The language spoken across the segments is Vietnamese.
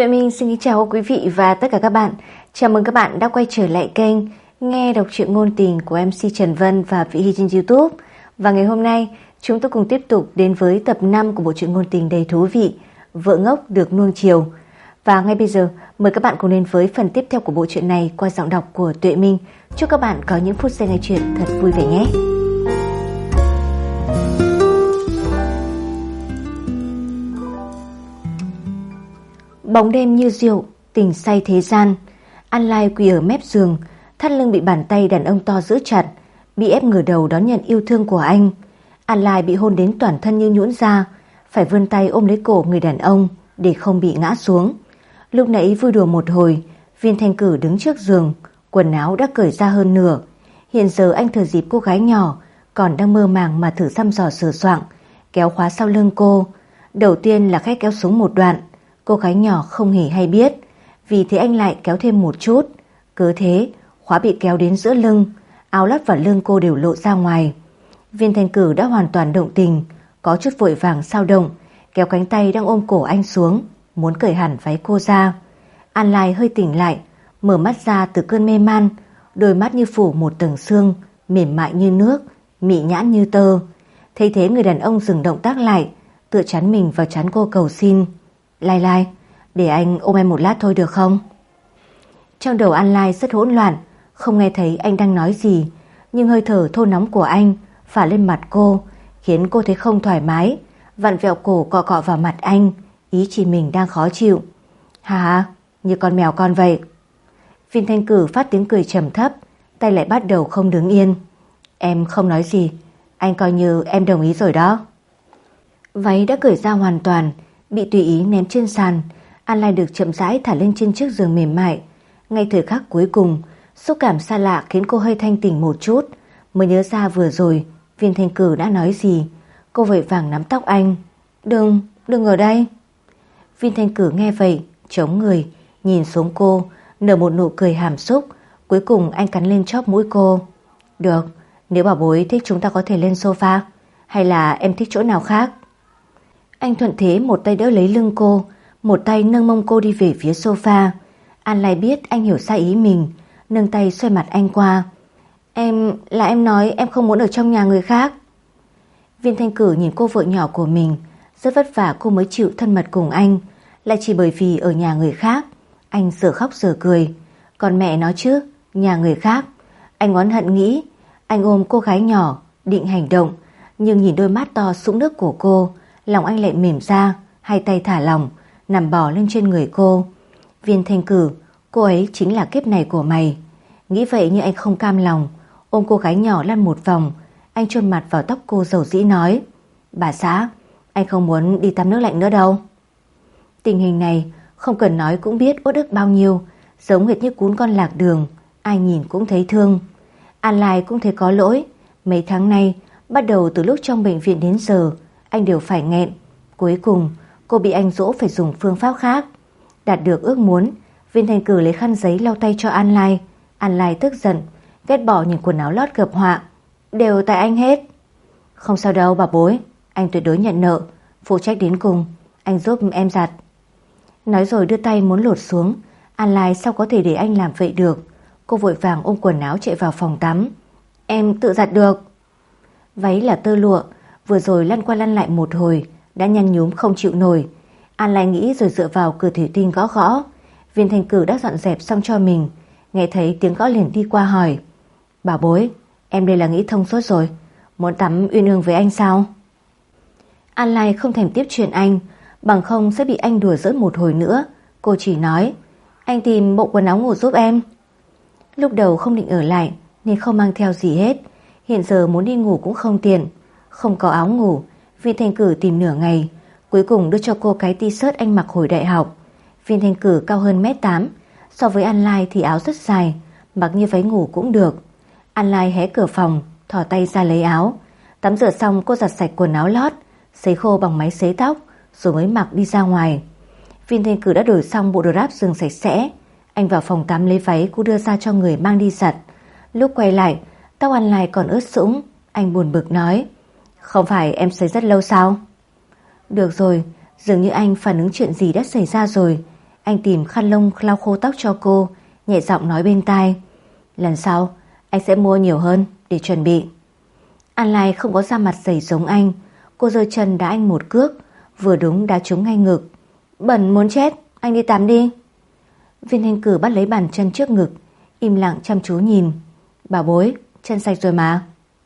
Tuệ Minh xin kính chào quý vị và tất cả các bạn. Chào mừng các bạn đã quay trở lại kênh nghe đọc truyện ngôn tình của MC Trần Vân và Vị Hy trên YouTube. Và ngày hôm nay chúng tôi cùng tiếp tục đến với tập 5 của bộ truyện ngôn tình đầy thú vị Vợ ngốc được nuông chiều. Và ngay bây giờ mời các bạn cùng đến với phần tiếp theo của bộ truyện này qua giọng đọc của Tuệ Minh. Chúc các bạn có những phút giây nghe truyện thật vui vẻ nhé. Bóng đêm như rượu, tình say thế gian. An Lai quỳ ở mép giường, thắt lưng bị bàn tay đàn ông to giữ chặt, bị ép ngửa đầu đón nhận yêu thương của anh. An Lai bị hôn đến toàn thân như nhũn ra, phải vươn tay ôm lấy cổ người đàn ông để không bị ngã xuống. Lúc nãy vui đùa một hồi, Viên Thanh Cử đứng trước giường, quần áo đã cởi ra hơn nửa. Hiện giờ anh thừa dịp cô gái nhỏ còn đang mơ màng mà thử thăm dò sờ soạng, kéo khóa sau lưng cô. Đầu tiên là khẽ kéo xuống một đoạn. Cô gái nhỏ không hề hay biết, vì thế anh lại kéo thêm một chút. Cứ thế, khóa bị kéo đến giữa lưng, áo lót và lưng cô đều lộ ra ngoài. Viên Thanh Cử đã hoàn toàn động tình, có chút vội vàng sao động, kéo cánh tay đang ôm cổ anh xuống, muốn cởi hẳn váy cô ra. An Lai hơi tỉnh lại, mở mắt ra từ cơn mê man, đôi mắt như phủ một tầng sương, mềm mại như nước, mị nhãn như tơ. Thấy thế người đàn ông dừng động tác lại, tựa chắn mình vào trán cô cầu xin. Lai, để anh ôm em một lát thôi được không? Trong đầu An Lai rất hỗn loạn, không nghe thấy anh đang nói gì, nhưng hơi thở thô nóng của anh phả lên mặt cô, khiến cô thấy không thoải mái, vặn vẹo cổ cọ cọ vào mặt anh, ý chỉ mình đang khó chịu. Hả? Như con mèo con vậy. Viên Thanh Cử phát tiếng cười trầm thấp, tay lại bắt đầu không đứng yên. Em không nói gì, anh coi như em đồng ý rồi đó. Váy đã cởi ra hoàn toàn, bị tùy ý ném trên sàn. An Lai được chậm rãi thả lên trên chiếc giường mềm mại. Ngay thời khắc cuối cùng, xúc cảm xa lạ khiến cô hơi thanh tỉnh một chút, mới nhớ ra vừa rồi Viên Thanh Cử đã nói gì. Cô vội vàng nắm tóc anh. Đừng ở đây. Viên Thanh Cử nghe vậy, chống người, nhìn xuống cô, nở một nụ cười hàm xúc. Cuối cùng anh cắn lên chóp mũi cô. Được, nếu bảo bối thích chúng ta có thể lên sofa, hay là em thích chỗ nào khác? Anh thuận thế một tay đỡ lấy lưng cô, một tay nâng mông cô đi về phía sofa. An Lai biết anh hiểu sai ý mình, nâng tay xoay mặt anh qua. Em nói em không muốn ở trong nhà người khác. Viên Thanh Cử nhìn cô vợ nhỏ của mình, rất vất vả cô mới chịu thân mật cùng anh, lại chỉ bởi vì ở nhà người khác. Anh giờ khóc giờ cười. Còn mẹ nó chứ, nhà người khác. Anh oán hận nghĩ. Anh ôm cô gái nhỏ, định hành động, nhưng nhìn đôi mắt to sũng nước của cô, lòng anh lại mềm ra, hai tay thả lỏng, nằm bò lên trên người cô. Viên Thanh Cử, cô ấy chính là kiếp này của mày. Nghĩ vậy nhưng anh không cam lòng, ôm cô gái nhỏ lăn một vòng. Anh chôn mặt vào tóc cô dầu dĩ nói, bà xã, anh không muốn đi tắm nước lạnh nữa đâu. Tình hình này không cần nói cũng biết uất ức bao nhiêu, giống hệt như cún con lạc đường, ai nhìn cũng thấy thương. An Lai cũng thấy có lỗi. Mấy tháng nay, bắt đầu từ lúc trong bệnh viện đến giờ, anh đều phải nghẹn. Cuối cùng cô bị anh dỗ phải dùng phương pháp khác. Đạt được ước muốn, Viên Thanh Cử lấy khăn giấy lau tay cho An Lai. An Lai tức giận, ghét bỏ nhìn quần áo lót gập họa. Đều tại anh hết. Không sao đâu bà bối, anh tuyệt đối nhận nợ, phụ trách đến cùng, anh giúp em giặt. Nói rồi đưa tay muốn lột xuống. An Lai sao có thể để anh làm vậy được. Cô vội vàng ôm quần áo chạy vào phòng tắm. Em tự giặt được. Váy là tơ lụa, vừa rồi lăn qua lăn lại một hồi đã nhăn nhúm không chịu nổi. An Lai nghĩ rồi dựa vào cửa thủy tinh gõ gõ. Viên Thanh Cử đã dọn dẹp xong cho mình, nghe thấy tiếng gõ liền đi qua hỏi, bà bối, em đây là nghĩ thông suốt rồi, muốn tắm uyên ương với anh sao? An Lai không thèm tiếp chuyện anh, bằng không sẽ bị anh đùa giỡn một hồi nữa. Cô chỉ nói, anh tìm bộ quần áo ngủ giúp em. Lúc đầu không định ở lại nên không mang theo gì hết. Hiện giờ muốn đi ngủ cũng không tiện, không có áo ngủ. Viên Thanh Cử tìm nửa ngày, cuối cùng đưa cho cô cái t-shirt anh mặc hồi đại học. Viên Thanh Cử cao hơn 1m8, so với An Lai thì áo rất dài, mặc như váy ngủ cũng được. An Lai hé cửa phòng, thò tay ra lấy áo. Tắm rửa xong cô giặt sạch quần áo lót, sấy khô bằng máy sấy tóc, rồi mới mặc đi ra ngoài. Viên Thanh Cử đã đổi xong bộ đồ ráp giường sạch sẽ. Anh vào phòng tắm lấy váy cô đưa ra cho người mang đi giặt. Lúc quay lại, tóc An Lai còn ướt sũng. Anh buồn bực nói, không phải em sấy rất lâu sao? Được rồi, dường như anh phản ứng chuyện gì đã xảy ra rồi. Anh tìm khăn lông lau khô tóc cho cô, nhẹ giọng nói bên tai: lần sau anh sẽ mua nhiều hơn để chuẩn bị. An Lai không có da mặt dày giống anh. Cô giơ chân đá anh một cước, vừa đúng đá trúng ngay ngực. Bẩn muốn chết, anh đi tắm đi. Viên Thanh Cử bắt lấy bàn chân trước ngực, im lặng chăm chú nhìn. Bảo bối, chân sạch rồi mà.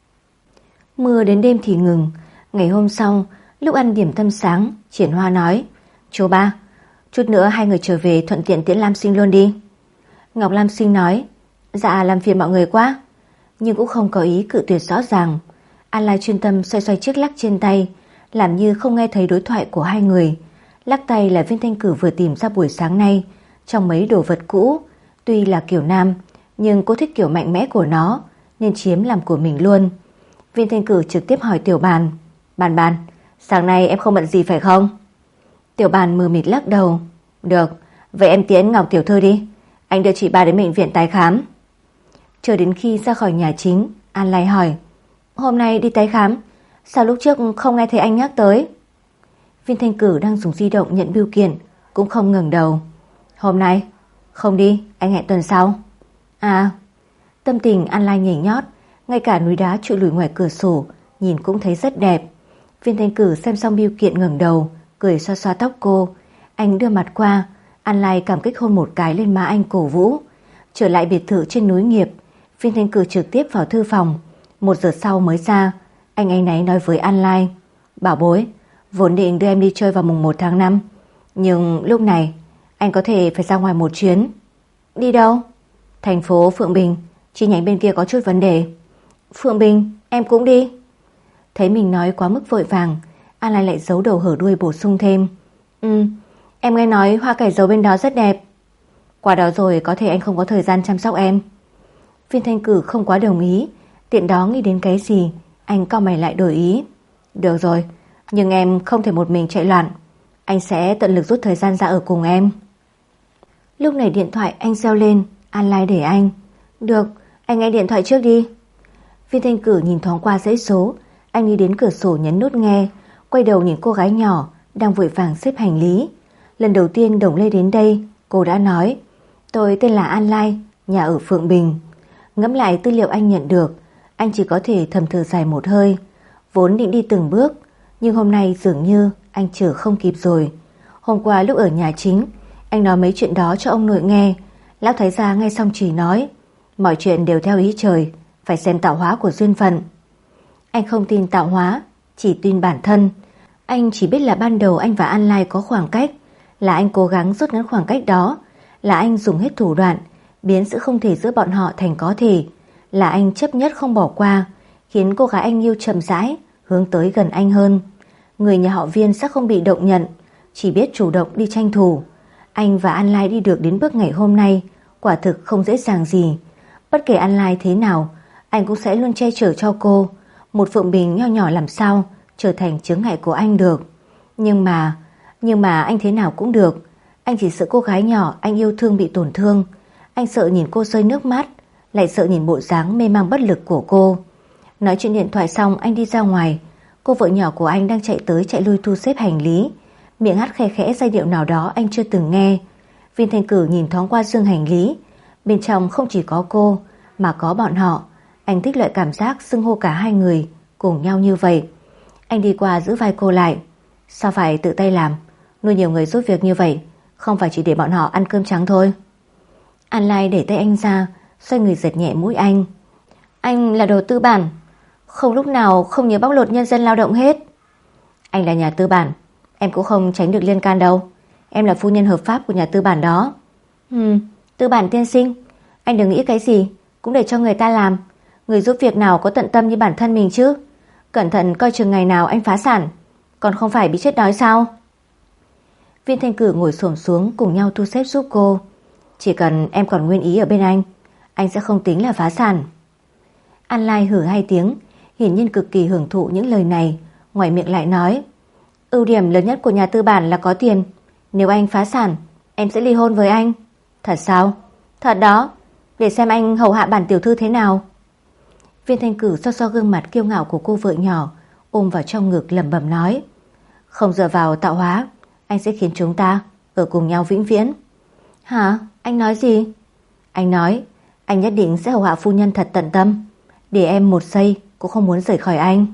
Mưa đến đêm thì ngừng. Ngày hôm sau, lúc ăn điểm tâm sáng, Triển Hoa nói: chú ba, chút nữa hai người trở về thuận tiện tiễn Lam Sinh luôn đi. Ngọc Lam Sinh nói: dạ làm phiền mọi người quá, nhưng cũng không có ý cự tuyệt rõ ràng. An Lai chuyên tâm xoay xoay chiếc lắc trên tay, làm như không nghe thấy đối thoại của hai người. Lắc tay là Viên Thanh Cử vừa tìm ra buổi sáng nay trong mấy đồ vật cũ. Tuy là kiểu nam, nhưng cô thích kiểu mạnh mẽ của nó nên chiếm làm của mình luôn. Viên Thanh Cử trực tiếp hỏi Tiểu Bàn: Bàn, sáng nay em không bận gì phải không? Tiểu Bàn mờ mịt lắc đầu: được, vậy em tiễn Ngọc tiểu thư đi, anh đưa chị ba đến bệnh viện tái khám. Chờ đến khi ra khỏi nhà chính, An Lai hỏi: hôm nay đi tái khám, sao lúc trước không nghe thấy anh nhắc tới? Viên Thanh Cử đang dùng di động nhận bưu kiện, cũng không ngẩng đầu. Hôm nay không đi, anh hẹn tuần sau. À. Tâm tình An Lai nhảy nhót, ngay cả núi đá trụi lùi ngoài cửa sổ nhìn cũng thấy rất đẹp. Viên Thanh Cử xem xong bưu kiện ngẩng đầu, cười xoa xoa tóc cô. Anh đưa mặt qua, An Lai cảm kích hôn một cái lên má anh cổ vũ. Trở lại biệt thự trên núi Nghiệp, Viên Thanh Cử trực tiếp vào thư phòng. 1 giờ sau mới ra. Anh áy náy nói với An Lai: bảo bối, vốn định đưa em đi chơi vào mùng 1 tháng 5, nhưng lúc này anh có thể phải ra ngoài một chuyến. Đi đâu? Thành phố Phượng Bình, chi nhánh bên kia có chút vấn đề. Phượng Bình, em cũng đi. Thấy mình nói quá mức vội vàng, An Lai lại giấu đầu hở đuôi bổ sung thêm: em nghe nói hoa cải dầu bên đó rất đẹp. Qua đó rồi có thể anh không có thời gian chăm sóc em. Viên Thanh Cử không quá đồng ý. Tiện đó nghĩ đến cái gì, anh cau mày lại đổi ý: được rồi, nhưng em không thể một mình chạy loạn, anh sẽ tận lực rút thời gian ra ở cùng em. Lúc này điện thoại anh reo lên. An Lai để anh: được, anh nghe điện thoại trước đi. Viên Thanh Cử nhìn thoáng qua dãy số. Anh đi đến cửa sổ nhấn nút nghe, quay đầu nhìn cô gái nhỏ đang vội vàng xếp hành lý. Lần đầu tiên Đồng Lê đến đây, cô đã nói: tôi tên là An Lai, nhà ở Phượng Bình. Ngẫm lại tư liệu anh nhận được, anh chỉ có thể thầm thở dài một hơi. Vốn định đi từng bước, nhưng hôm nay dường như anh chờ không kịp rồi. Hôm qua lúc ở nhà chính, anh nói mấy chuyện đó cho ông nội nghe. Lão thái gia nghe xong chỉ nói: mọi chuyện đều theo ý trời, phải xem tạo hóa của duyên phận. Anh không tin tạo hóa, chỉ tin bản thân. Anh chỉ biết là ban đầu anh và An Lai có khoảng cách, là anh cố gắng rút ngắn khoảng cách đó, là anh dùng hết thủ đoạn biến sự không thể giữa bọn họ thành có thể, là anh chấp nhất không bỏ qua, khiến cô gái anh yêu chậm rãi hướng tới gần anh hơn. Người nhà họ Viên sẽ không bị động nhận, chỉ biết chủ động đi tranh thủ. Anh và An Lai đi được đến bước ngày hôm nay quả thực không dễ dàng gì. Bất kể An Lai thế nào, anh cũng sẽ luôn che chở cho cô. Một Phượng Bình nho nhỏ làm sao trở thành chướng ngại của anh được. Nhưng mà anh thế nào cũng được. Anh chỉ sợ cô gái nhỏ anh yêu thương bị tổn thương. Anh sợ nhìn cô rơi nước mắt, lại sợ nhìn bộ dáng mê mang bất lực của cô. Nói chuyện điện thoại xong, anh đi ra ngoài. Cô vợ nhỏ của anh đang chạy tới chạy lui thu xếp hành lý, miệng hát khe khẽ giai điệu nào đó anh chưa từng nghe. Viên Thanh Cử nhìn thoáng qua dương hành lý, bên trong không chỉ có cô mà có bọn họ. Anh thích loại cảm giác xưng hô cả hai người cùng nhau như vậy. Anh đi qua giữ vai cô lại: sao phải tự tay làm, nuôi nhiều người giúp việc như vậy, không phải chỉ để bọn họ ăn cơm trắng thôi. An Lai đẩy tay anh ra, xoay người giật nhẹ mũi anh: anh là đồ tư bản, không lúc nào không nhớ bóc lột nhân dân lao động hết. Anh là nhà tư bản, em cũng không tránh được liên can đâu. Em là phu nhân hợp pháp của nhà tư bản đó. Tư bản tiên sinh, anh đừng nghĩ cái gì cũng để cho người ta làm. Người giúp việc nào có tận tâm như bản thân mình chứ. Cẩn thận coi chừng ngày nào anh phá sản, còn không phải bị chết đói sao? Viên Thanh Cử ngồi xổm xuống cùng nhau thu xếp giúp cô. Chỉ cần em còn nguyên ý ở bên anh sẽ không tính là phá sản. An Lai hử 2 tiếng, hiển nhiên cực kỳ hưởng thụ những lời này. Ngoài miệng lại nói: ưu điểm lớn nhất của nhà tư bản là có tiền. Nếu anh phá sản, em sẽ ly hôn với anh. Thật sao? Thật đó, để xem anh hầu hạ bản tiểu thư thế nào. Viên Thanh Cử xoa xoa gương mặt kiêu ngạo của cô vợ nhỏ, ôm vào trong ngực lẩm bẩm nói: không dựa vào tạo hóa, anh sẽ khiến chúng ta ở cùng nhau vĩnh viễn. Hả? Anh nói gì? Anh nói anh nhất định sẽ hầu hạ phu nhân thật tận tâm, để em một giây cũng không muốn rời khỏi anh.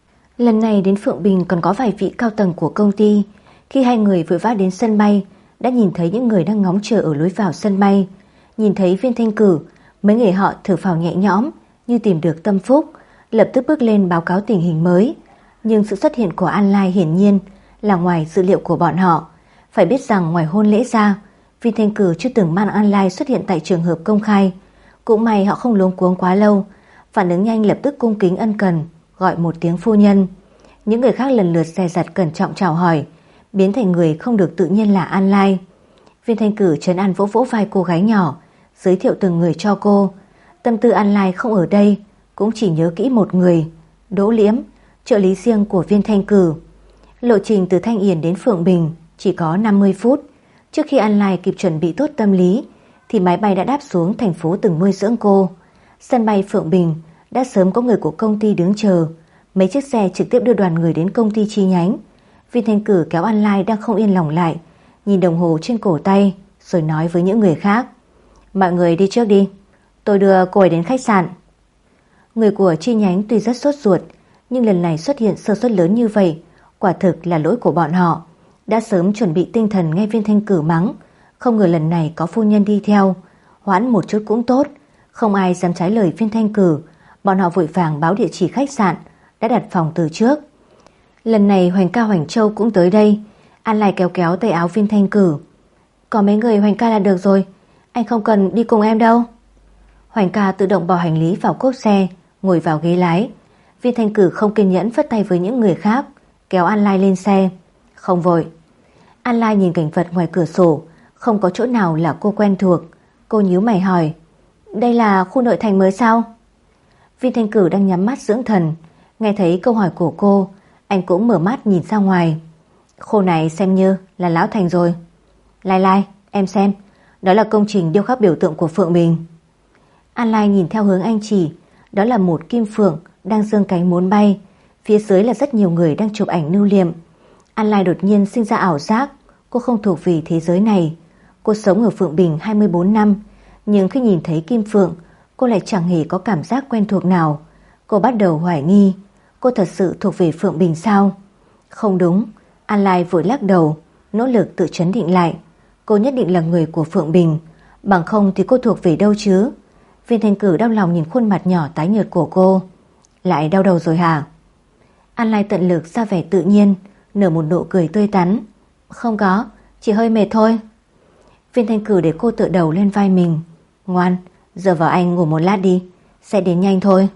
Lần này đến Phượng Bình còn có vài vị cao tầng của công ty. Khi hai người vội vã đến sân bay, đã nhìn thấy những người đang ngóng chờ ở lối vào sân bay. Nhìn thấy Viên Thanh Cử, mấy người họ thở phào nhẹ nhõm như tìm được tâm phúc, lập tức bước lên báo cáo tình hình mới. Nhưng sự xuất hiện của An Lai hiển nhiên là ngoài dự liệu của bọn họ. Phải biết rằng ngoài hôn lễ ra, Viên Thanh Cử chưa từng mang An Lai xuất hiện tại trường hợp công khai. Cũng may họ không luống cuống quá lâu, phản ứng nhanh lập tức cung kính ân cần gọi một tiếng phu nhân. Những người khác lần lượt dè dặt cẩn trọng chào hỏi, biến thành người không được tự nhiên là An Lai. Viên Thanh Cử trấn an vỗ vỗ vai cô gái nhỏ, giới thiệu từng người cho cô. Tâm tư An Lai không ở đây, cũng chỉ nhớ kỹ một người, Đỗ Liễm, trợ lý riêng của Viên Thanh Cử. Lộ trình từ Thanh Yển đến Phượng Bình chỉ có 50 phút. Trước khi An Lai kịp chuẩn bị tốt tâm lý thì máy bay đã đáp xuống thành phố từng nuôi dưỡng cô. Sân bay Phượng Bình đã sớm có người của công ty đứng chờ. Mấy chiếc xe trực tiếp đưa đoàn người đến công ty chi nhánh. Viên Thanh Cử kéo An Lai đang không yên lòng lại, nhìn đồng hồ trên cổ tay rồi nói với những người khác: mọi người đi trước đi, tôi đưa cô ấy đến khách sạn. Người của chi nhánh tuy rất sốt ruột, nhưng lần này xuất hiện sơ suất lớn như vậy quả thực là lỗi của bọn họ. Đã sớm chuẩn bị tinh thần nghe Viên Thanh Cử mắng, không ngờ lần này có phu nhân đi theo, hoãn một chút cũng tốt. Không ai dám trái lời Viên Thanh Cử. Bọn họ vội vàng báo địa chỉ khách sạn, đã đặt phòng từ trước. Lần này Hoành ca Hoành Châu cũng tới đây. An Lai kéo kéo tay áo Viên Thanh Cử: có mấy người Hoành ca là được rồi, anh không cần đi cùng em đâu. Hoành ca tự động bỏ hành lý vào cốp xe, ngồi vào ghế lái. Viên Thanh Cử không kiên nhẫn phất tay với những người khác, kéo An Lai lên xe. Không vội. An Lai nhìn cảnh vật ngoài cửa sổ, không có chỗ nào là cô quen thuộc. Cô nhíu mày hỏi: đây là khu nội thành mới sao? Viên Thanh Cử đang nhắm mắt dưỡng thần, nghe thấy câu hỏi của cô, anh cũng mở mắt nhìn ra ngoài. Khu này xem như là lão thành rồi. Lai Lai, em xem, đó là công trình điêu khắc biểu tượng của Phượng Bình. An Lai nhìn theo hướng anh chỉ, đó là một kim phượng đang giương cánh muốn bay, phía dưới là rất nhiều người đang chụp ảnh lưu niệm. An Lai đột nhiên sinh ra ảo giác cô không thuộc về thế giới này. Cô sống ở Phượng Bình 24 năm, nhưng khi nhìn thấy kim phượng, cô lại chẳng hề có cảm giác quen thuộc nào. Cô bắt đầu hoài nghi, cô thật sự thuộc về Phượng Bình sao? Không đúng. An Lai vội lắc đầu, nỗ lực tự trấn định lại. Cô nhất định là người của Phượng Bình, bằng không thì cô thuộc về đâu chứ? Viên Thanh Cử đau lòng nhìn khuôn mặt nhỏ tái nhợt của cô. Lại đau đầu rồi hả? An Lai tận lực ra vẻ tự nhiên, nở một nụ cười tươi tắn. Không có, chỉ hơi mệt thôi. Viên Thanh Cử để cô tựa đầu lên vai mình. Ngoan, dựa vào anh ngủ một lát đi, sẽ đến nhanh thôi.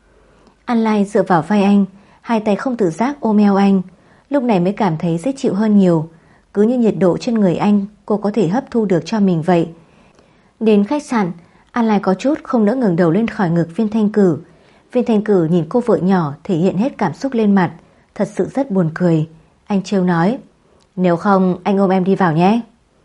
An Lai dựa vào vai anh, hai tay không tự giác ôm eo anh. Lúc này mới cảm thấy dễ chịu hơn nhiều. Cứ như nhiệt độ trên người anh cô có thể hấp thu được cho mình vậy. Đến khách sạn, An Lai có chút không nỡ ngẩng đầu lên khỏi ngực Viên Thanh Cử. Viên Thanh Cử nhìn cô vợ nhỏ thể hiện hết cảm xúc lên mặt, thật sự rất buồn cười. Anh trêu nói: nếu không anh ôm em đi vào nhé.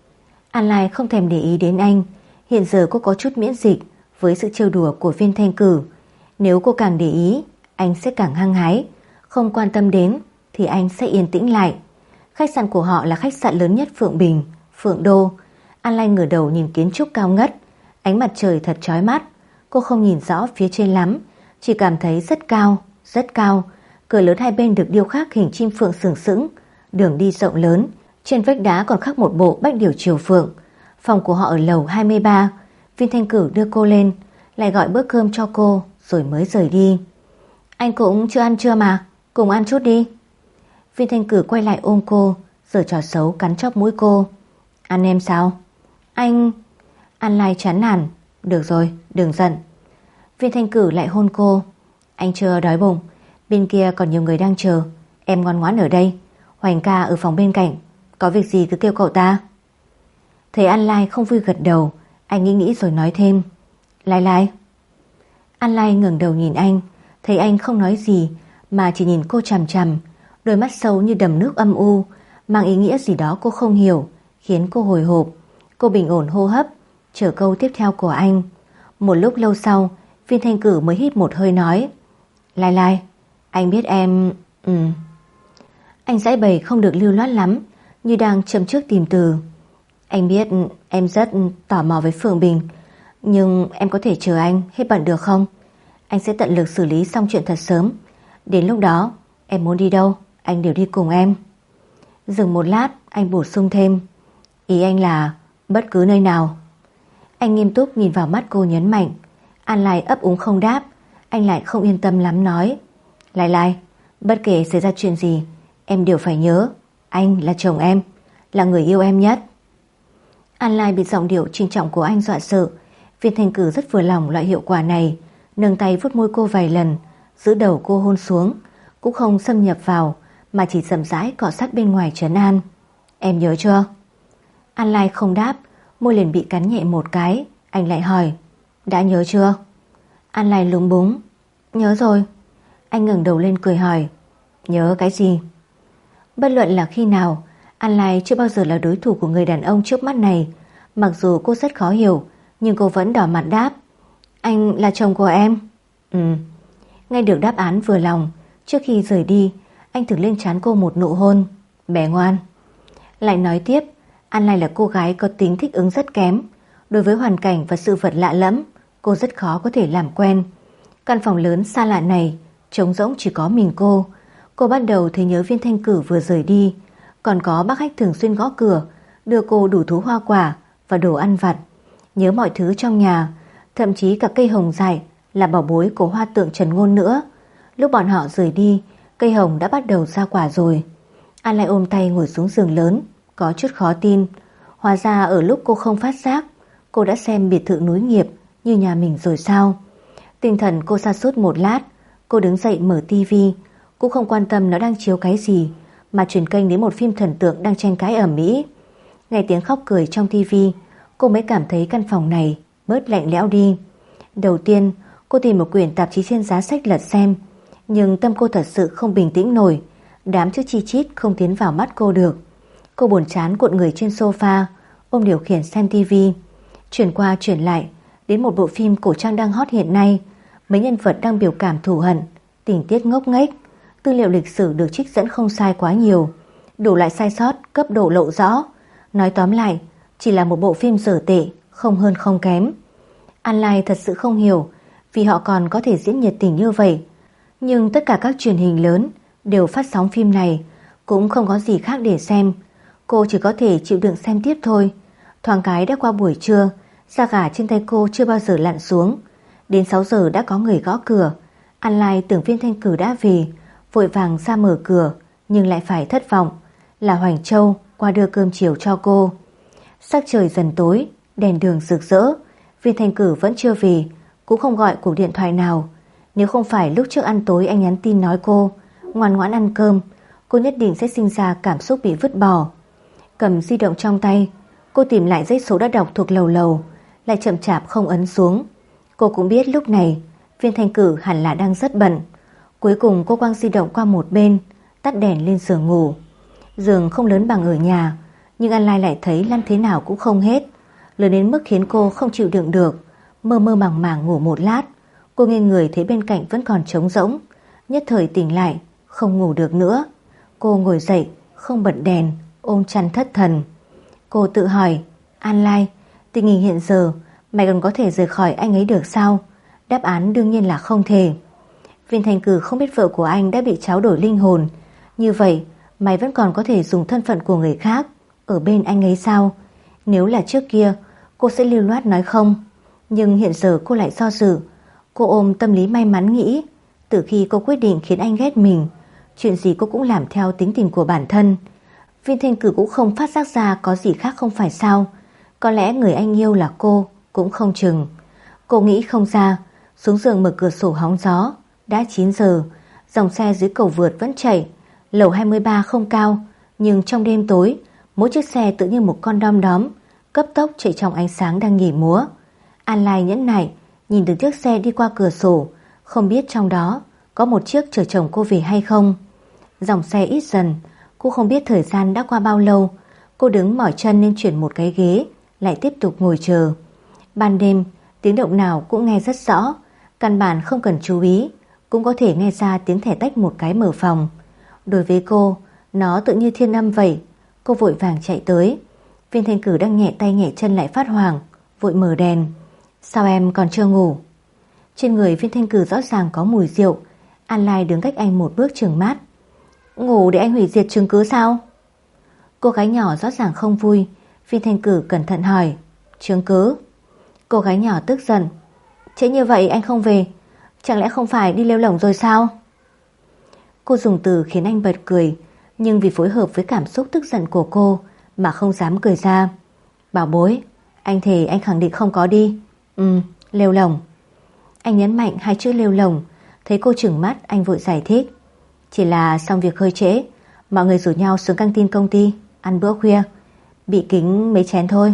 An Lai không thèm để ý đến anh. Hiện giờ cô có chút miễn dịch với sự trêu đùa của Viên Thanh Cử. Nếu cô càng để ý, anh sẽ càng hăng hái. Không quan tâm đến thì anh sẽ yên tĩnh lại. Khách sạn của họ là khách sạn lớn nhất Phượng Bình, Phượng Đô. An Lai ngửa đầu nhìn kiến trúc cao ngất. Ánh mặt trời thật chói mắt. Cô không nhìn rõ phía trên lắm, chỉ cảm thấy rất cao, rất cao. Cửa lớn hai bên được điêu khắc hình chim phượng sừng sững, đường đi rộng lớn, trên vách đá còn khắc một bộ bách điểu triều phượng. Phòng của họ ở lầu 23. Viên Thanh Cử đưa cô lên, lại gọi bữa cơm cho cô rồi mới rời đi. Anh cũng chưa ăn trưa mà, cùng ăn chút đi. Viên Thanh Cử quay lại ôm cô, giở trò xấu cắn chóp mũi cô. Ăn em sao? Anh... An Lai chán nản. Được rồi, đừng giận. Viên Thanh Cử lại hôn cô. Anh chưa đói bụng, bên kia còn nhiều người đang chờ. Em ngoan ngoãn ở đây, Hoành ca ở phòng bên cạnh, có việc gì cứ kêu cậu ta. Thấy An Lai không vui gật đầu, anh nghĩ nghĩ rồi nói thêm: Lai Lai. An Lai ngẩng đầu nhìn anh, thấy anh không nói gì mà chỉ nhìn cô chằm chằm, đôi mắt sâu như đầm nước âm u, mang ý nghĩa gì đó cô không hiểu, khiến cô hồi hộp. Cô bình ổn hô hấp, chờ câu tiếp theo của anh. Một lúc lâu sau, Viên Thanh Cử mới hít một hơi nói: Lai Lai, anh biết em... Anh giãi bày không được lưu loát lắm, như đang châm trước tìm từ. Anh biết em rất tò mò với Phượng Bình, nhưng em có thể chờ anh hết bận được không? Anh sẽ tận lực xử lý xong chuyện thật sớm. Đến lúc đó em muốn đi đâu anh đều đi cùng em. Dừng một lát, anh bổ sung thêm, ý anh là bất cứ nơi nào. Anh nghiêm túc nhìn vào mắt cô, nhấn mạnh. An Lai ấp úng không đáp. Anh lại không yên tâm lắm, nói, Lai, bất kể xảy ra chuyện gì em đều phải nhớ anh là chồng em, là người yêu em nhất. An Lai bị giọng điệu trinh trọng của anh dọa sợ. Viên Thanh Cử rất vừa lòng loại hiệu quả này, nâng tay vuốt môi cô vài lần, giữ đầu cô hôn xuống, cũng không xâm nhập vào mà chỉ chậm rãi cọ sát bên ngoài trấn an. Em nhớ chưa? An Lai không đáp, môi liền bị cắn nhẹ một cái. Anh lại hỏi, đã nhớ chưa? An Lai lúng búng, nhớ rồi. Anh ngẩng đầu lên cười hỏi, nhớ cái gì? Bất luận là khi nào, An Lai chưa bao giờ là đối thủ của người đàn ông trước mắt này. Mặc dù cô rất khó hiểu, nhưng cô vẫn đỏ mặt đáp, anh là chồng của em. Nghe được đáp án vừa lòng, trước khi rời đi, anh thử lên trán cô một nụ hôn. Bé ngoan. Lại nói tiếp, An Lai là cô gái có tính thích ứng rất kém. Đối với hoàn cảnh và sự vật lạ lẫm, cô rất khó có thể làm quen. Căn phòng lớn xa lạ này, trống rỗng chỉ có mình cô. Cô bắt đầu thấy nhớ Viên Thanh Cử vừa rời đi. Còn có bác khách thường xuyên gõ cửa, đưa cô đủ thú hoa quả và đồ ăn vặt. Nhớ mọi thứ trong nhà, thậm chí cả cây hồng dại là bảo bối của hoa tượng Trần Ngôn nữa. Lúc bọn họ rời đi, cây hồng đã bắt đầu ra quả rồi. An Lai ôm tay ngồi xuống giường lớn, có chút khó tin. Hóa ra ở lúc cô không phát giác, cô đã xem biệt thự núi nghiệp như nhà mình rồi sao? Tinh thần cô sa sút một lát, cô đứng dậy mở tivi, cũng không quan tâm nó đang chiếu cái gì, mà chuyển kênh đến một phim thần tượng đang tranh cãi ầm ĩ. Nghe tiếng khóc cười trong tivi, cô mới cảm thấy căn phòng này bớt lạnh lẽo đi. Đầu tiên, cô tìm một quyển tạp chí trên giá sách lật xem, nhưng tâm cô thật sự không bình tĩnh nổi. Đám chữ chi chít không tiến vào mắt cô được. Cô buồn chán cuộn người trên sofa, ôm điều khiển xem tivi. Chuyển qua chuyển lại, đến một bộ phim cổ trang đang hot hiện nay. Mấy nhân vật đang biểu cảm thù hận, tình tiết ngốc nghếch, tư liệu lịch sử được trích dẫn không sai quá nhiều, đủ loại sai sót cấp độ lộ rõ. Nói tóm lại, chỉ là một bộ phim dở tệ, không hơn không kém. An Lai thật sự không hiểu vì họ còn có thể diễn nhiệt tình như vậy. Nhưng tất cả các truyền hình lớn đều phát sóng phim này, cũng không có gì khác để xem. Cô chỉ có thể chịu đựng xem tiếp thôi. Thoáng cái đã qua buổi trưa, da gà trên tay cô chưa bao giờ lặn xuống. Đến 6 giờ đã có người gõ cửa. An Lai tưởng Viên Thanh Cử đã về, vội vàng ra mở cửa, nhưng lại phải thất vọng. Là Hoành Châu qua đưa cơm chiều cho cô. Sắc trời dần tối, đèn đường rực rỡ. Viên Thanh Cử vẫn chưa về, cũng không gọi cuộc điện thoại nào. Nếu không phải lúc trước ăn tối anh nhắn tin nói cô ngoan ngoãn ăn cơm, cô nhất định sẽ sinh ra cảm xúc bị vứt bỏ. Cầm di động trong tay, cô tìm lại dãy số đã đọc thuộc lầu lầu, lại chậm chạp không ấn xuống. Cô cũng biết lúc này Viên Thanh Cử hẳn là đang rất bận. Cuối cùng cô quăng di động qua một bên, tắt đèn lên giường ngủ. Giường không lớn bằng ở nhà, nhưng An Lai lại thấy lăn thế nào cũng không hết, lớn đến mức khiến cô không chịu đựng được. Mơ mơ màng màng ngủ một lát, cô nghiêng người thấy bên cạnh vẫn còn trống rỗng, nhất thời tỉnh lại, không ngủ được nữa. Cô ngồi dậy, không bật đèn, ôm chăn thất thần. Cô tự hỏi, An Lai, tình hình hiện giờ mày còn có thể rời khỏi anh ấy được sao? Đáp án đương nhiên là không thể. Viên Thanh Cử không biết vợ của anh đã bị tráo đổi linh hồn. Như vậy mày vẫn còn có thể dùng thân phận của người khác ở bên anh ấy sao? Nếu là trước kia, cô sẽ lưu loát nói không. Nhưng hiện giờ cô lại do dự. Cô ôm tâm lý may mắn nghĩ, từ khi cô quyết định khiến anh ghét mình, chuyện gì cô cũng làm theo tính tình của bản thân. Viên Thanh Cử cũng không phát giác ra có gì khác không phải sao? Có lẽ người anh yêu là cô, cũng không chừng. Cô nghĩ không ra, xuống giường mở cửa sổ hóng gió. Đã 9 giờ, dòng xe dưới cầu vượt vẫn chạy. Lầu 23 không cao, nhưng trong đêm tối, mỗi chiếc xe tự như một con đom đóm, cấp tốc chạy trong ánh sáng đang nhảy múa. An Lai nhẫn nại nhìn được chiếc xe đi qua cửa sổ, không biết trong đó có một chiếc chở chồng cô về hay không. Dòng xe ít dần, cô không biết thời gian đã qua bao lâu. Cô đứng mỏi chân nên chuyển một cái ghế, lại tiếp tục ngồi chờ. Ban đêm, tiếng động nào cũng nghe rất rõ, căn bản không cần chú ý, cũng có thể nghe ra tiếng thẻ tách một cái mở phòng. Đối với cô, nó tự như thiên âm vậy. Cô vội vàng chạy tới. Viên Thanh Cử đang nhẹ tay nhẹ chân lại phát hoảng, vội mở đèn. Sao em còn chưa ngủ? Trên người Viên Thanh Cử rõ ràng có mùi rượu. An Lai đứng cách anh một bước trừng mắt. Ngủ để anh hủy diệt chứng cứ sao? Cô gái nhỏ rõ ràng không vui. Viên Thanh Cử cẩn thận hỏi. Chứng cứ? Cô gái nhỏ tức giận. Trễ như vậy anh không về, chẳng lẽ không phải đi lêu lổng rồi sao? Cô dùng từ khiến anh bật cười, nhưng vì phối hợp với cảm xúc tức giận của cô mà không dám cười ra. Bảo bối, anh thề anh khẳng định không có đi. Lêu lổng. Anh nhấn mạnh hai chữ lêu lổng. Thấy cô trừng mắt, anh vội giải thích. Chỉ là xong việc hơi trễ, mọi người rủ nhau xuống căng tin công ty ăn bữa khuya, bị kính mấy chén thôi.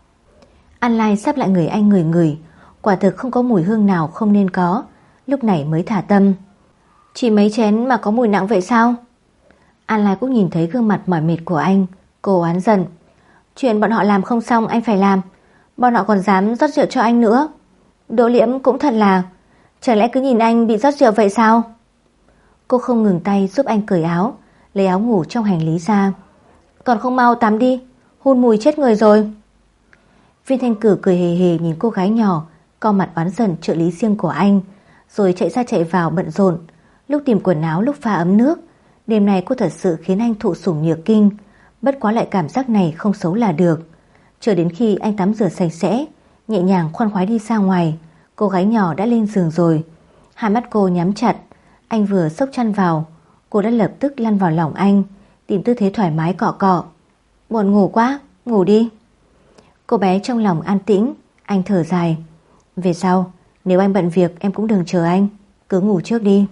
An Lai sắp lại người anh ngửi, quả thực không có mùi hương nào không nên có, lúc này mới thả tâm. Chỉ mấy chén mà có mùi nặng vậy sao? An Lai cũng nhìn thấy gương mặt mỏi mệt của anh. Cô oán giận. Chuyện bọn họ làm không xong anh phải làm, bọn họ còn dám rót rượu cho anh nữa. Đỗ Liễm cũng thật là, chẳng lẽ cứ nhìn anh bị rót rượu vậy sao? Cô không ngừng tay giúp anh cởi áo, lấy áo ngủ trong hành lý ra. Còn không mau tắm đi, hun mùi chết người rồi. Viên Thanh Cử cười hề hề nhìn cô gái nhỏ, co mặt oán giận trợ lý riêng của anh, rồi chạy ra chạy vào bận rộn, lúc tìm quần áo lúc pha ấm nước. Đêm này cô thật sự khiến anh thụ sủng nhược kinh, bất quá lại cảm giác này không xấu là được. Chờ đến khi anh tắm rửa sạch sẽ, nhẹ nhàng khoan khoái đi ra ngoài, cô gái nhỏ đã lên giường rồi. Hai mắt cô nhắm chặt, anh vừa xốc chăn vào, cô đã lập tức lăn vào lòng anh, tìm tư thế thoải mái cọ cọ. Buồn ngủ quá, ngủ đi. Cô bé trong lòng an tĩnh, anh thở dài. Về sau, nếu anh bận việc em cũng đừng chờ anh, cứ ngủ trước đi.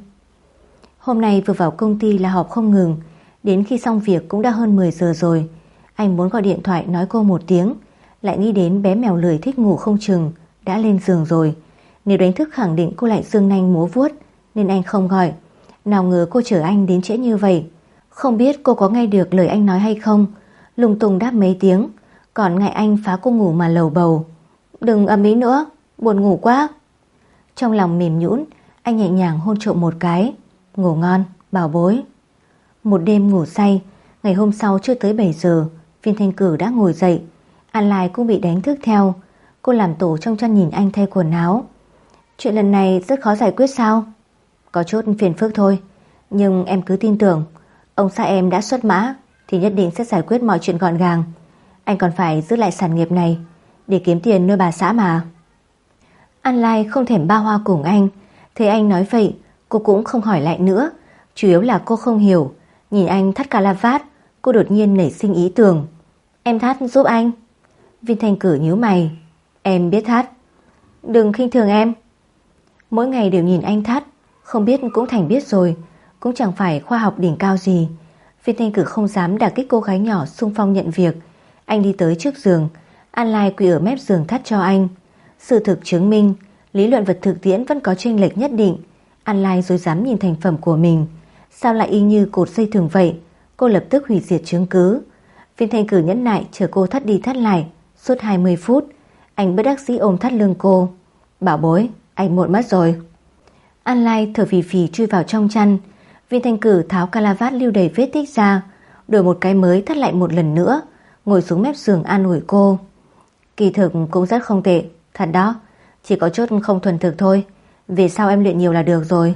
Hôm nay vừa vào công ty là họp không ngừng, đến khi xong việc cũng đã hơn 10 giờ rồi. Anh muốn gọi điện thoại nói cô một tiếng, lại nghĩ đến bé mèo lười thích ngủ không chừng đã lên giường rồi. Nếu đánh thức khẳng định cô lại giương nanh múa vuốt, nên anh không gọi. Nào ngờ cô chở anh đến trễ như vậy. Không biết cô có nghe được lời anh nói hay không, lung tung đáp mấy tiếng, còn ngại anh phá cô ngủ mà lầu bầu. Đừng ầm ĩ nữa, buồn ngủ quá. Trong lòng mềm nhũn, anh nhẹ nhàng hôn trộm một cái. Ngủ ngon, bảo bối. Một đêm ngủ say, ngày hôm sau chưa tới 7 giờ, Viên Thanh Cử đã ngồi dậy. An Lai cũng bị đánh thức theo. Cô làm tổ trong chăn nhìn anh thay quần áo. Chuyện lần này rất khó giải quyết sao? Có chút phiền phức thôi, nhưng em cứ tin tưởng, ông xã em đã xuất mã thì nhất định sẽ giải quyết mọi chuyện gọn gàng. Anh còn phải giữ lại sản nghiệp này để kiếm tiền nuôi bà xã mà. An Lai không thèm ba hoa cùng anh. Thấy anh nói vậy, cô cũng không hỏi lại nữa. Chủ yếu là cô không hiểu. Nhìn anh thắt cà la vát, cô đột nhiên nảy sinh ý tưởng. Em thắt giúp anh. Viên Thanh Cử nhíu mày. Em biết thắt. Đừng khinh thường em. Mỗi ngày đều nhìn anh thắt, không biết cũng thành biết rồi, cũng chẳng phải khoa học đỉnh cao gì. Viên Thanh Cử không dám đả kích cô gái nhỏ xung phong nhận việc. Anh đi tới trước giường, An Lai quỳ ở mép giường thắt cho anh. Sự thực chứng minh, lý luận và thực tiễn vẫn có chênh lệch nhất định. An Lai dối dám nhìn thành phẩm của mình, sao lại y như cột dây thừng vậy? Cô lập tức hủy diệt chứng cứ. Viên Thanh Cử nhẫn nại chờ cô thắt đi thắt lại suốt 20 phút. Anh bất đắc dĩ ôm thắt lưng cô. Bảo bối, anh muộn mất rồi. An Lai thở phì phì chui vào trong chăn. Viên Thanh Cử tháo cà la vát lưu đầy vết tích ra, đổi một cái mới thắt lại một lần nữa, ngồi xuống mép giường an ủi cô. Kỳ thực cũng rất không tệ, thật đó, chỉ có chút không thuần thực thôi. Về sau em luyện nhiều là được rồi.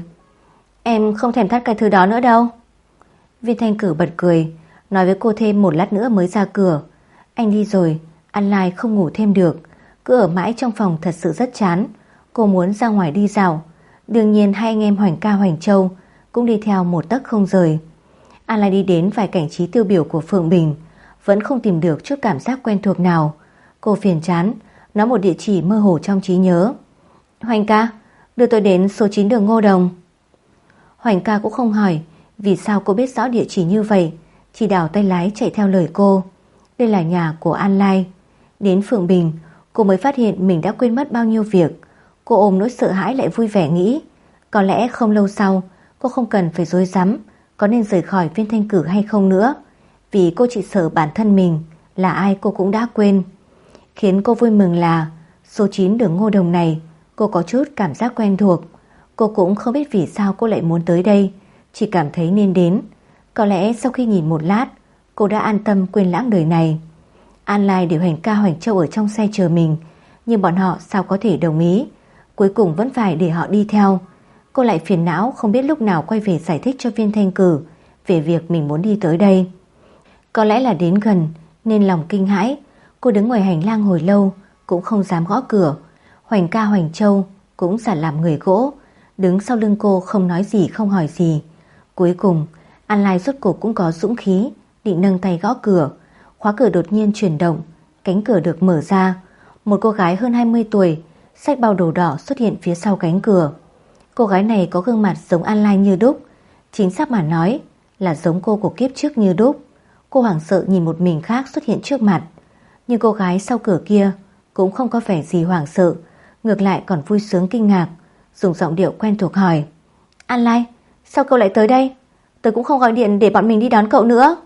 Em không thèm thắt cái thứ đó nữa đâu. Viên Thanh Cử bật cười, nói với cô thêm một lát nữa mới ra cửa. Anh đi rồi, An Lai không ngủ thêm được, cứ ở mãi trong phòng thật sự rất chán. Cô muốn ra ngoài đi dạo. Đương nhiên hai anh em Hoành Ca Hoành Châu cũng đi theo một tấc không rời. An Lai đi đến vài cảnh trí tiêu biểu của Phượng Bình, vẫn không tìm được chút cảm giác quen thuộc nào. Cô phiền chán, nói một địa chỉ mơ hồ trong trí nhớ. Hoành ca, đưa tôi đến số 9 đường Ngô Đồng. Hoành ca cũng không hỏi vì sao cô biết rõ địa chỉ như vậy, chỉ đảo tay lái chạy theo lời cô. Đây là nhà của An Lai. Đến Phượng Bình, cô mới phát hiện mình đã quên mất bao nhiêu việc. Cô ôm nỗi sợ hãi lại vui vẻ nghĩ, có lẽ không lâu sau cô không cần phải rối rắm có nên rời khỏi Viên Thanh Cử hay không nữa, vì cô chỉ sợ bản thân mình là ai cô cũng đã quên. Khiến cô vui mừng là số 9 đường Ngô Đồng này cô có chút cảm giác quen thuộc. Cô cũng không biết vì sao cô lại muốn tới đây, chỉ cảm thấy nên đến. Có lẽ sau khi nhìn một lát, cô đã an tâm quên lãng đời này. An Lai đều Hoành Ca Hoành Châu ở trong xe chờ mình, nhưng bọn họ sao có thể đồng ý. Cuối cùng vẫn phải để họ đi theo. Cô lại phiền não không biết lúc nào quay về giải thích cho Viên Thanh Cử về việc mình muốn đi tới đây. Có lẽ là đến gần nên lòng kinh hãi, cô đứng ngoài hành lang hồi lâu cũng không dám gõ cửa. Hoành Ca Hoành Châu cũng giả làm người gỗ, đứng sau lưng cô không nói gì không hỏi gì. Cuối cùng An Lai rốt cuộc cũng có dũng khí định nâng tay gõ cửa. Khóa cửa đột nhiên chuyển động, cánh cửa được mở ra. Một cô gái hơn 20 tuổi xách bao đồ đỏ xuất hiện phía sau cánh cửa. Cô gái này có gương mặt giống An Lai như đúc, chính xác mà nói là giống cô của kiếp trước như đúc. Cô hoảng sợ nhìn một mình khác xuất hiện trước mặt, nhưng cô gái sau cửa kia cũng không có vẻ gì hoảng sợ, ngược lại còn vui sướng kinh ngạc, dùng giọng điệu quen thuộc hỏi: An Lai, sao cậu lại tới đây? Tôi cũng không gọi điện để bọn mình đi đón cậu nữa.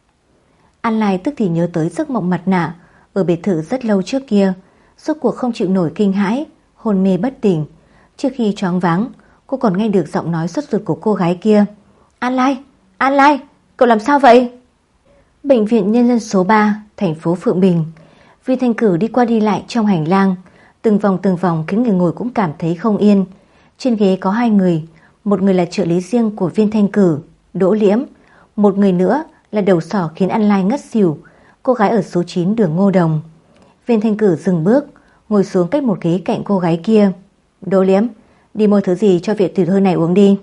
An Lai tức thì nhớ tới giấc mộng mặt nạ ở biệt thự rất lâu trước kia, rốt cuộc không chịu nổi kinh hãi, hôn mê bất tỉnh. Trước khi choáng váng, cô còn nghe được giọng nói sốt ruột của cô gái kia: An Lai, cậu làm sao vậy? Bệnh viện Nhân dân số 3, thành phố Phượng Bình. Viên Thanh Cử đi qua đi lại trong hành lang, từng vòng khiến người ngồi cũng cảm thấy không yên. Trên ghế có hai người, một người là trợ lý riêng của Viên Thanh Cử, Đỗ Liễm, một người nữa là đầu sỏ khiến An Lai ngất xỉu, cô gái ở số 9 đường Ngô Đồng. Viên Thanh Cử dừng bước, ngồi xuống cách một ghế cạnh cô gái kia. Đỗ Liễm, đi mua thứ gì cho vị tiểu thư này uống đi.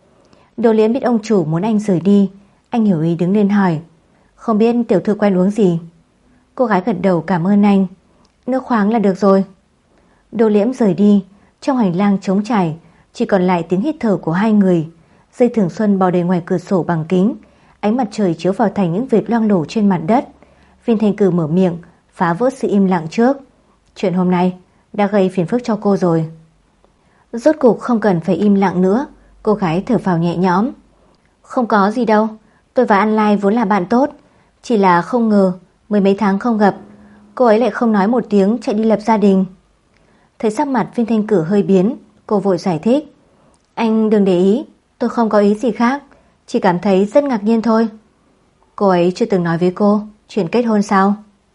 Đỗ Liễm biết ông chủ muốn anh rời đi, anh hiểu ý đứng lên hỏi: Không biết tiểu thư quen uống gì? Cô gái gật đầu cảm ơn anh. Nước khoáng là được rồi. Đỗ Liễm rời đi, trong hành lang trống trải, chỉ còn lại tiếng hít thở của hai người. Dây thường xuân bò đầy ngoài cửa sổ bằng kính, ánh mặt trời chiếu vào thành những vệt loang lổ trên mặt đất. Viên Thanh Cử mở miệng phá vỡ sự im lặng trước: Chuyện hôm nay đã gây phiền phức cho cô rồi. Rốt cuộc không cần phải im lặng nữa, cô gái thở phào nhẹ nhõm. Không có gì đâu, tôi và An Lai vốn là bạn tốt, chỉ là không ngờ mười mấy tháng không gặp, cô ấy lại không nói một tiếng chạy đi lập gia đình. Thấy sắc mặt Viên Thanh Cử hơi biến, cô vội giải thích: Anh đừng để ý, tôi không có ý gì khác, chỉ cảm thấy rất ngạc nhiên thôi. Cô ấy chưa từng nói với cô chuyện kết hôn sao?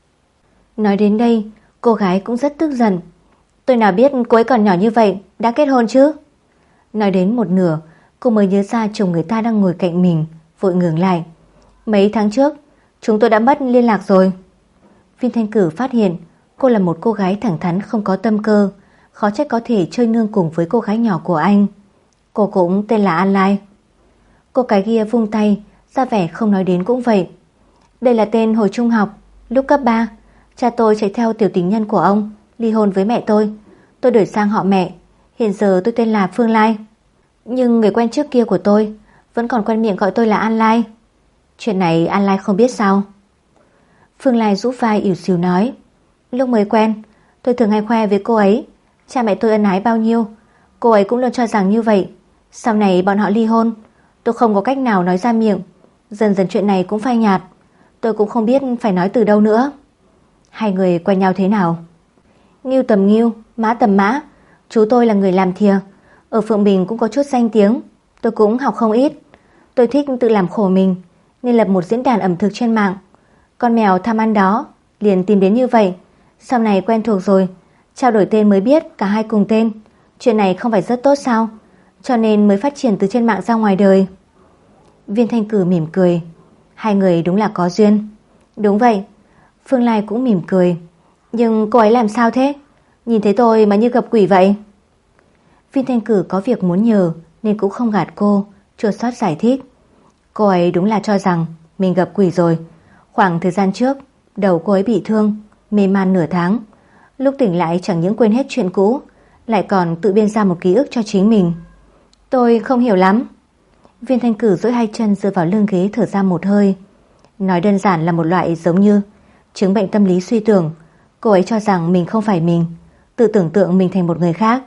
Nói đến đây, cô gái cũng rất tức giận. Tôi nào biết cô ấy còn nhỏ như vậy đã kết hôn chứ? Nói đến một nửa, cô mới nhớ ra chồng người ta đang ngồi cạnh mình, vội ngừng lại. Mấy tháng trước, chúng tôi đã mất liên lạc rồi. Viên Thanh Cử phát hiện cô là một cô gái thẳng thắn không có tâm cơ, khó trách có thể chơi nương cùng với cô gái nhỏ của anh. Cô cũng tên là An Lai. Cô cái kia vung tay, ra vẻ không nói đến cũng vậy. Đây là tên hồi trung học, lúc cấp 3, cha tôi chạy theo tiểu tình nhân của ông, ly hôn với mẹ tôi đổi sang họ mẹ, hiện giờ tôi tên là Phương Lai. Nhưng người quen trước kia của tôi vẫn còn quen miệng gọi tôi là An Lai. Chuyện này An Lai không biết sao? Phương Lai rũ vai ỉu xìu nói: Lúc mới quen, tôi thường hay khoe với cô ấy cha mẹ tôi ân ái bao nhiêu, cô ấy cũng luôn cho rằng như vậy. Sau này bọn họ ly hôn, tôi không có cách nào nói ra miệng, dần dần chuyện này cũng phai nhạt, tôi cũng không biết phải nói từ đâu nữa. Hai người quen nhau thế nào? Ngưu tầm ngưu, mã tầm mã. Chú tôi là người làm thìa, ở Phượng Bình cũng có chút danh tiếng, tôi cũng học không ít. Tôi thích tự làm khổ mình nên lập một diễn đàn ẩm thực trên mạng. Con mèo tham ăn đó liền tìm đến như vậy. Sau này quen thuộc rồi, trao đổi tên mới biết cả hai cùng tên. Chuyện này không phải rất tốt sao? Cho nên mới phát triển từ trên mạng ra ngoài đời. Viên Thanh Cử mỉm cười: Hai người đúng là có duyên. Đúng vậy. Phương Lai cũng mỉm cười. Nhưng cô ấy làm sao thế? Nhìn thấy tôi mà như gặp quỷ vậy. Viên Thanh Cử có việc muốn nhờ nên cũng không gạt cô, chua xót giải thích. Cô ấy đúng là cho rằng mình gặp quỷ rồi. Khoảng thời gian trước, đầu cô ấy bị thương, mê man nửa tháng. Lúc tỉnh lại chẳng những quên hết chuyện cũ, lại còn tự biên ra một ký ức cho chính mình. Tôi không hiểu lắm. Viên Thanh Cử duỗi hai chân dựa vào lưng ghế thở ra một hơi. Nói đơn giản là một loại giống như chứng bệnh tâm lý suy tưởng. Cô ấy cho rằng mình không phải mình, tự tưởng tượng mình thành một người khác.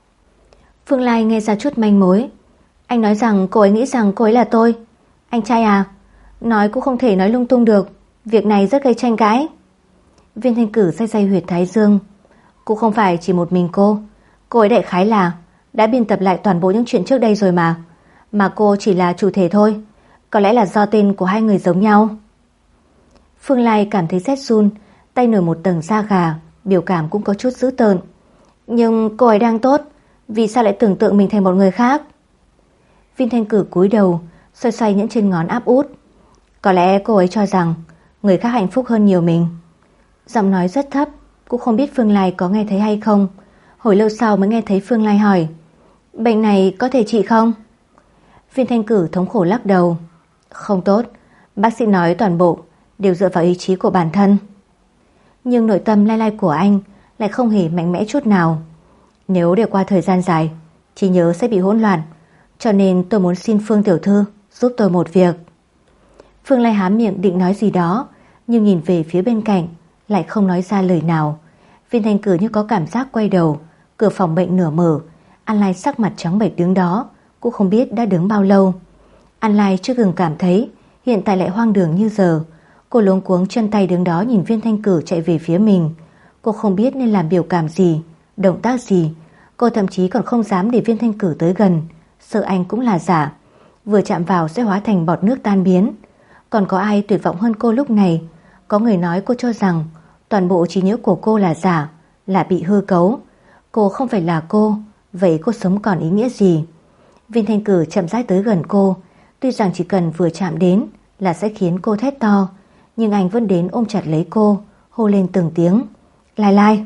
Phương Lai nghe ra chút manh mối. Anh nói rằng cô ấy nghĩ rằng cô ấy là tôi. Anh trai à, nói cũng không thể nói lung tung được, việc này rất gây tranh cãi. Viên Thanh Cử day huyệt thái dương. Cũng không phải chỉ một mình cô ấy đại khái là đã biên tập lại toàn bộ những chuyện trước đây rồi mà cô chỉ là chủ thể thôi. Có lẽ là do tên của hai người giống nhau. Phương Lai cảm thấy rét run, tay nổi một tầng da gà, biểu cảm cũng có chút dữ tợn. Nhưng cô ấy đang tốt, vì sao lại tưởng tượng mình thành một người khác? Viên Thanh Cử cúi đầu, xoay xoay những chân ngón áp út. Có lẽ cô ấy cho rằng người khác hạnh phúc hơn nhiều mình. Giọng nói rất thấp, cũng không biết Phương Lai có nghe thấy hay không. Hồi lâu sau mới nghe thấy Phương Lai hỏi, bệnh này có thể trị không? Viên Thanh Cử thống khổ lắc đầu. Không tốt, bác sĩ nói toàn bộ đều dựa vào ý chí của bản thân. Nhưng nội tâm lai lai của anh lại không hề mạnh mẽ chút nào. Nếu để qua thời gian dài, trí nhớ sẽ bị hỗn loạn. Cho nên tôi muốn xin Phương tiểu thư giúp tôi một việc. Phương Lai há miệng định nói gì đó, nhưng nhìn về phía bên cạnh lại không nói ra lời nào. Viên Thanh Cử như có cảm giác quay đầu. Cửa phòng bệnh nửa mở. An Lai sắc mặt trắng bệch đứng đó, cũng không biết đã đứng bao lâu. An Lai chưa từng cảm thấy hiện tại lại hoang đường như giờ. Cô luống cuống chân tay đứng đó nhìn Viên Thanh Cử chạy về phía mình. Cô không biết nên làm biểu cảm gì, động tác gì. Cô thậm chí còn không dám để Viên Thanh Cử tới gần, sợ anh cũng là giả, vừa chạm vào sẽ hóa thành bọt nước tan biến. Còn có ai tuyệt vọng hơn cô lúc này? Có người nói cô cho rằng toàn bộ trí nhớ của cô là giả, là bị hư cấu. Cô không phải là cô, vậy cô sống còn ý nghĩa gì? Viên Thanh Cử chậm rãi tới gần cô, tuy rằng chỉ cần vừa chạm đến là sẽ khiến cô thét to, nhưng anh vẫn đến ôm chặt lấy cô, hô lên từng tiếng. Lai Lai.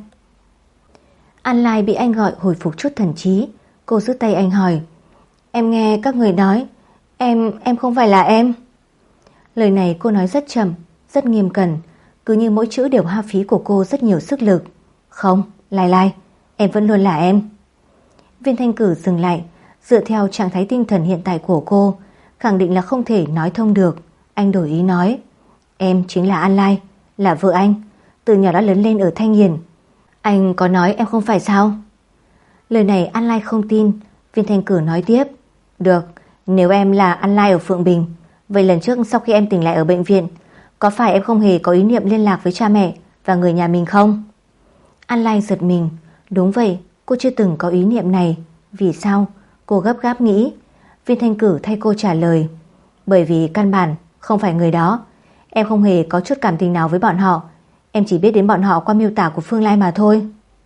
An Lai bị anh gọi hồi phục chút thần trí. Cô giữ tay anh hỏi, em nghe các người nói em không phải là em. Lời này cô nói rất chậm, rất nghiêm cẩn, cứ như mỗi chữ đều hao phí của cô rất nhiều sức lực. Không, Lai Lai, em vẫn luôn là em. Viên Thanh Cử dừng lại, dựa theo trạng thái tinh thần hiện tại của cô, khẳng định là không thể nói thông được. Anh đổi ý nói, em chính là An Lai, là vợ anh, từ nhỏ đã lớn lên ở Thanh Hiền. Anh có nói em không phải sao? Lời này An Lai không tin. Viên Thanh Cử nói tiếp, được, nếu em là An Lai ở Phượng Bình, vậy lần trước sau khi em tỉnh lại ở bệnh viện, có phải em không hề có ý niệm liên lạc với cha mẹ và người nhà mình không? An Lai giật mình. Đúng vậy, cô chưa từng có ý niệm này. Vì sao? Cô gấp gáp nghĩ. Viên Thanh Cử thay cô trả lời, bởi vì căn bản không phải người đó. Em không hề có chút cảm tình nào với bọn họ. Em chỉ biết đến bọn họ qua miêu tả của Phương Lai mà thôi.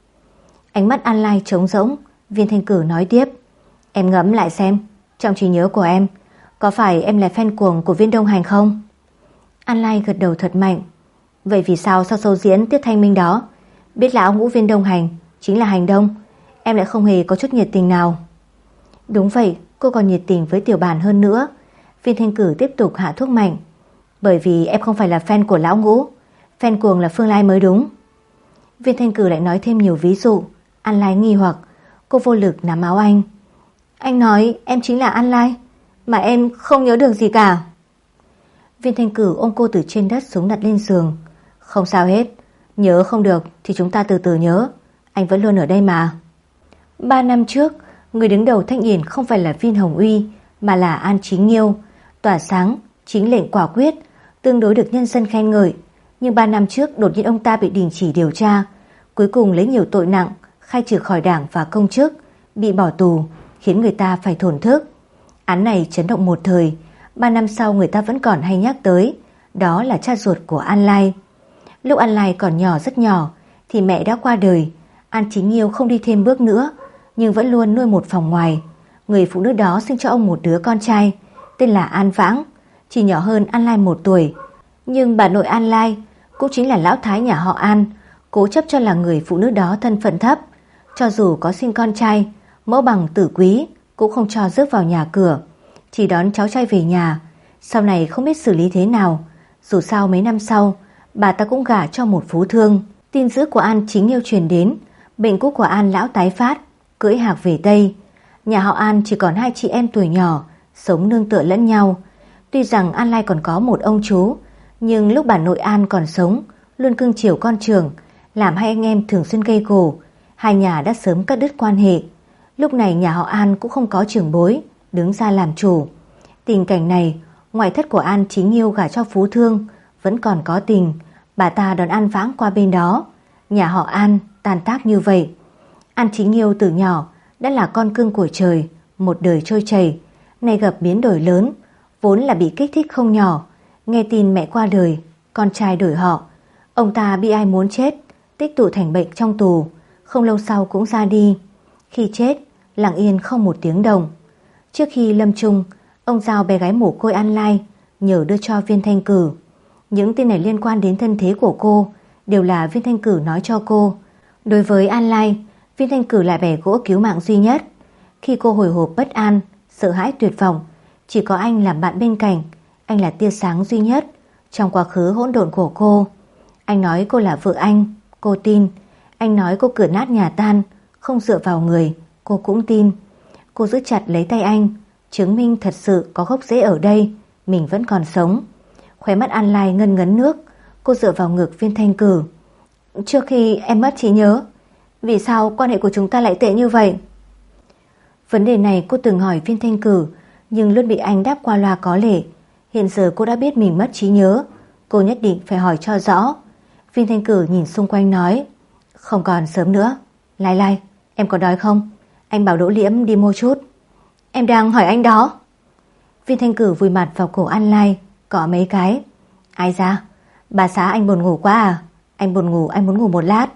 Ánh mắt An Lai trống rỗng. Viên Thanh Cử nói tiếp, em ngẫm lại xem, trong trí nhớ của em, có phải em là fan cuồng của Viên Đông Hành không? An Lai gật đầu thật mạnh. Vậy vì sao sau show diễn Tiết Thanh Minh đó, biết là ông Ngũ Viên Đông Hành chính là Hành Đông, em lại không hề có chút nhiệt tình nào? Đúng vậy, cô còn nhiệt tình với Tiểu Bản hơn nữa. Viên Thanh Cử tiếp tục hạ thuốc mạnh. Bởi vì em không phải là fan của Lão Ngũ, fan cuồng là Phương Lai mới đúng. Viên Thanh Cử lại nói thêm nhiều ví dụ. An Lai nghi hoặc. Cô vô lực nắm áo anh. Anh nói em chính là An Lai, mà em không nhớ được gì cả. Viên Thanh Cử ôm cô từ trên đất xuống đặt lên giường. Không sao hết, nhớ không được thì chúng ta từ từ nhớ. Anh vẫn luôn ở đây mà. 3 năm trước, người đứng đầu Thanh Yển không phải là Viên Hồng Uy, mà là An Chí Nghiêu. Tỏa sáng, chính lệnh quả quyết, tương đối được nhân dân khen ngợi. Nhưng 3 năm trước đột nhiên ông ta bị đình chỉ điều tra, cuối cùng lấy nhiều tội nặng, khai trừ khỏi đảng và công chức, bị bỏ tù, khiến người ta phải thổn thức. Án này chấn động một thời. 3 năm sau người ta vẫn còn hay nhắc tới. Đó là cha ruột của An Lai. Lúc An Lai còn nhỏ rất nhỏ thì mẹ đã qua đời. An Chí Nghiêu không đi thêm bước nữa, nhưng vẫn luôn nuôi một phòng ngoài. Người phụ nữ đó sinh cho ông một đứa con trai tên là An Vãng, chỉ nhỏ hơn An Lai 1 tuổi. Nhưng bà nội An Lai, cũng chính là lão thái nhà họ An, cố chấp cho là người phụ nữ đó thân phận thấp. Cho dù có sinh con trai, mẫu bằng tử quý, cũng không cho rước vào nhà cửa, chỉ đón cháu trai về nhà. Sau này không biết xử lý thế nào. Dù sao mấy năm sau, bà ta cũng gả cho một phú thương. Tin dữ của An Chí Nghiêu truyền đến, bệnh cũ của An lão tái phát, cưỡi hạc về Tây. Nhà họ An chỉ còn 2 chị em tuổi nhỏ, sống nương tựa lẫn nhau. Tuy rằng An Lai còn có một ông chú, nhưng lúc bà nội An còn sống, luôn cưng chiều con trưởng, làm hai anh em thường xuyên gây gổ. Hai nhà đã sớm cắt đứt quan hệ. Lúc này nhà họ An cũng không có trưởng bối đứng ra làm chủ. Tình cảnh này, ngoại thất của An Chí Nghiêu gả cho phú thương vẫn còn có tình. Bà ta đón An Vãng qua bên đó. Nhà họ An tan tác như vậy. An Chí Nghiêu từ nhỏ đã là con cưng của trời, một đời trôi chảy. Nay gặp biến đổi lớn, vốn là bị kích thích không nhỏ. Nghe tin mẹ qua đời, con trai đổi họ, Ông ta bị ai muốn chết, tích tụ thành bệnh trong tù, không lâu sau cũng ra đi. Khi chết, lặng yên không một tiếng động. Trước khi lâm chung, ông giao bé gái mồ côi An Lai nhờ đưa cho Viên Thanh Cử. Những tin này liên quan đến thân thế của cô đều là Viên Thanh Cử nói cho cô. Đối với An Lai, Viên Thanh Cử là bè gỗ cứu mạng duy nhất. Khi cô hồi hộp bất an, sợ hãi tuyệt vọng, chỉ có anh làm bạn bên cạnh. Anh là tia sáng duy nhất trong quá khứ hỗn độn của cô. Anh nói cô là vợ anh, cô tin. Anh nói cô cửa nát nhà tan, không dựa vào người, cô cũng tin. Cô giữ chặt lấy tay anh, chứng minh thật sự có gốc rễ ở đây, mình vẫn còn sống. Khóe mắt An Lai ngân ngấn nước, cô dựa vào ngực Viên Thanh Cử. Trước khi em mất trí nhớ, vì sao quan hệ của chúng ta lại tệ như vậy? Vấn đề này cô từng hỏi Viên Thanh Cử, nhưng luôn bị anh đáp qua loa có lệ. Hiện giờ cô đã biết mình mất trí nhớ, cô nhất định phải hỏi cho rõ. Viên Thanh Cử nhìn xung quanh nói, không còn sớm nữa. Lai Lai, em có đói không? Anh bảo Đỗ Liễm đi mua chút. Em đang hỏi anh đó. Viên Thanh Cử vùi mặt vào cổ An Lai, cọ mấy cái. Ai ra? Bà xã anh buồn ngủ quá à? Anh buồn ngủ, anh muốn ngủ một lát.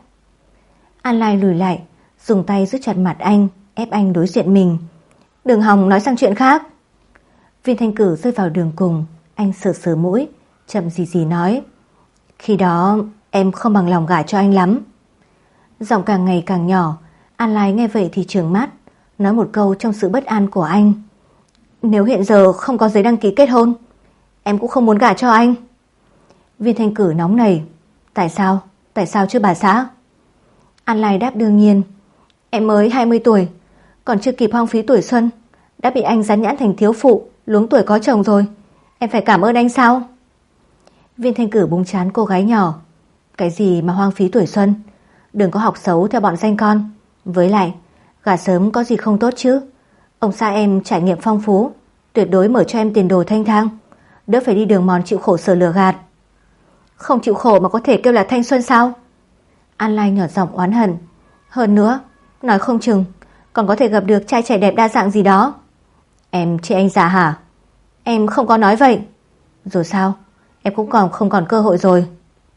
An Lai lùi lại, dùng tay giữ chặt mặt anh, ép anh đối diện mình. Đừng hòng nói sang chuyện khác. Viên Thanh Cử rơi vào đường cùng, anh sờ sờ mũi, chậm gì nói. Khi đó em không bằng lòng gả cho anh lắm. Giọng càng ngày càng nhỏ. An Lai nghe vậy thì trừng mắt, nói một câu trong sự bất an của anh. Nếu hiện giờ không có giấy đăng ký kết hôn, em cũng không muốn gả cho anh. Viên Thanh Cử nóng nảy. Tại sao? Tại sao chứ bà xã? An Lai đáp đương nhiên. Em mới 20 tuổi, còn chưa kịp hoang phí tuổi xuân, đã bị anh dán nhãn thành thiếu phụ, luống tuổi có chồng rồi. Em phải cảm ơn anh sao? Viên Thanh Cử búng trán cô gái nhỏ. Cái gì mà hoang phí tuổi xuân? Đừng có học xấu theo bọn danh con. Với lại, gả sớm có gì không tốt chứ? Ông xã em trải nghiệm phong phú, tuyệt đối mở cho em tiền đồ thanh thang, đỡ phải đi đường mòn chịu khổ sở lừa gạt. Không chịu khổ mà có thể kêu là thanh xuân sao? An Lai nhỏ giọng oán hận. Hơn nữa, nói không chừng còn có thể gặp được trai trẻ đẹp đa dạng gì đó. Em chê anh già hả? Em không có nói vậy. Rồi sao? Em cũng không còn cơ hội rồi.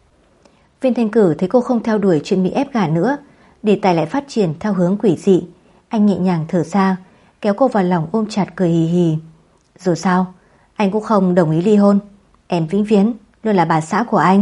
Viên Thanh Cử thấy cô không theo đuổi chuyện bị ép gả nữa, đề tài lại phát triển theo hướng quỷ dị. Anh nhẹ nhàng thở ra, kéo cô vào lòng ôm chặt cười hì hì. Rồi sao? Anh cũng không đồng ý ly hôn. Em vĩnh viễn luôn là bà xã của anh.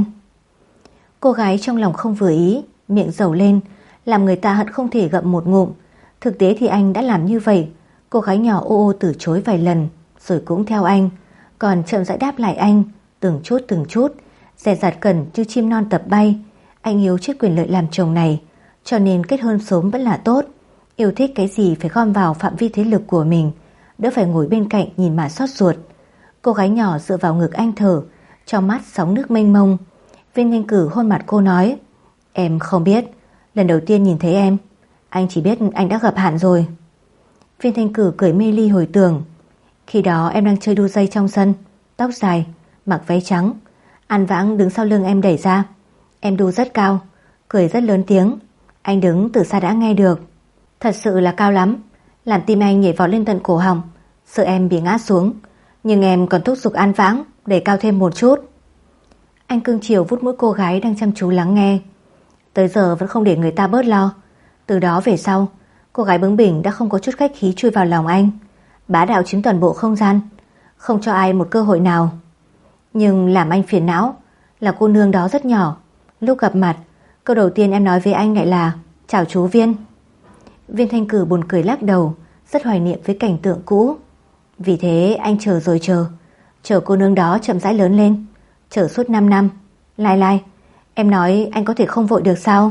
Cô gái trong lòng không vừa ý, miệng dầu lên, làm người ta hận không thể gặm một ngụm. Thực tế thì anh đã làm như vậy. Cô gái nhỏ ô ô từ chối vài lần, rồi cũng theo anh, còn chậm rãi đáp lại anh, từng chút, dè dặt cẩn như chim non tập bay. Anh yêu chiếc quyền lợi làm chồng này, cho nên kết hôn sớm vẫn là tốt. Yêu thích cái gì phải gom vào phạm vi thế lực của mình, đỡ phải ngồi bên cạnh nhìn mà xót ruột. Cô gái nhỏ dựa vào ngực anh thở, trong mắt sóng nước mênh mông. Viên Thanh Cử hôn mặt cô nói, em không biết, lần đầu tiên nhìn thấy em, anh chỉ biết anh đã gặp hạn rồi. Viên Thanh Cử cười mê ly hồi tưởng. Khi đó em đang chơi đu dây trong sân, tóc dài, mặc váy trắng, An Vãng đứng sau lưng em đẩy ra. Em đu rất cao, cười rất lớn tiếng, anh đứng từ xa đã nghe được. Thật sự là cao lắm, làm tim anh nhảy vọt lên tận cổ họng, sợ em bị ngã xuống, nhưng em còn thúc giục An Vãng đẩy cao thêm một chút. Anh cưng chiều vuốt mũi cô gái đang chăm chú lắng nghe. Tới giờ vẫn không để người ta bớt lo. Từ đó về sau, cô gái bướng bỉnh đã không có chút khách khí chui vào lòng anh, bá đạo chiếm toàn bộ không gian, không cho ai một cơ hội nào. Nhưng làm anh phiền não là cô nương đó rất nhỏ. Lúc gặp mặt, câu đầu tiên em nói với anh lại là chào chú Viên. Viên Thanh Cử buồn cười lắc đầu, rất hoài niệm với cảnh tượng cũ. Vì thế anh chờ rồi chờ cô nương đó chậm rãi lớn lên, chờ suốt 5 năm. Lai Lai, em nói anh có thể không vội được sao?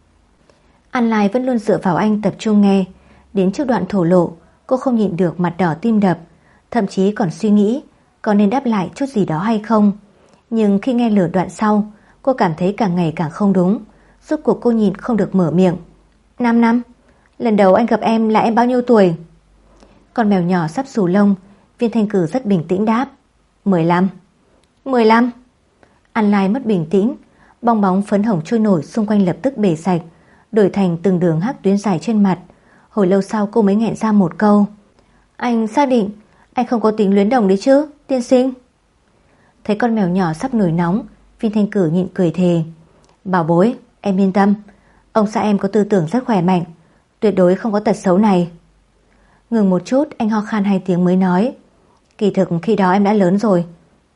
An Lai vẫn luôn dựa vào anh tập trung nghe. Đến trước đoạn thổ lộ, cô không nhịn được mặt đỏ tim đập, thậm chí còn suy nghĩ có nên đáp lại chút gì đó hay không. Nhưng khi nghe lửa đoạn sau, cô cảm thấy càng ngày càng không đúng. Rốt cuộc cô nhịn không được mở miệng. 5 năm? Lần đầu anh gặp em là em bao nhiêu tuổi? Con mèo nhỏ sắp xù lông. Viên Thanh Cử rất bình tĩnh đáp 15. 15? An Lai mất bình tĩnh. Bong bóng phấn hồng trôi nổi xung quanh lập tức bể sạch, đổi thành từng đường hắc tuyến dài trên mặt. Hồi lâu sau cô mới nghẹn ra một câu. Anh xác định anh không có tính luyến đồng đấy chứ, tiên sinh? Thấy con mèo nhỏ sắp nổi nóng, Viên Thanh Cử nhịn cười thề. Bảo bối, em yên tâm, ông xã em có tư tưởng rất khỏe mạnh, tuyệt đối không có tật xấu này. Ngừng một chút, anh ho khan 2 tiếng mới nói, kỳ thực khi đó em đã lớn rồi.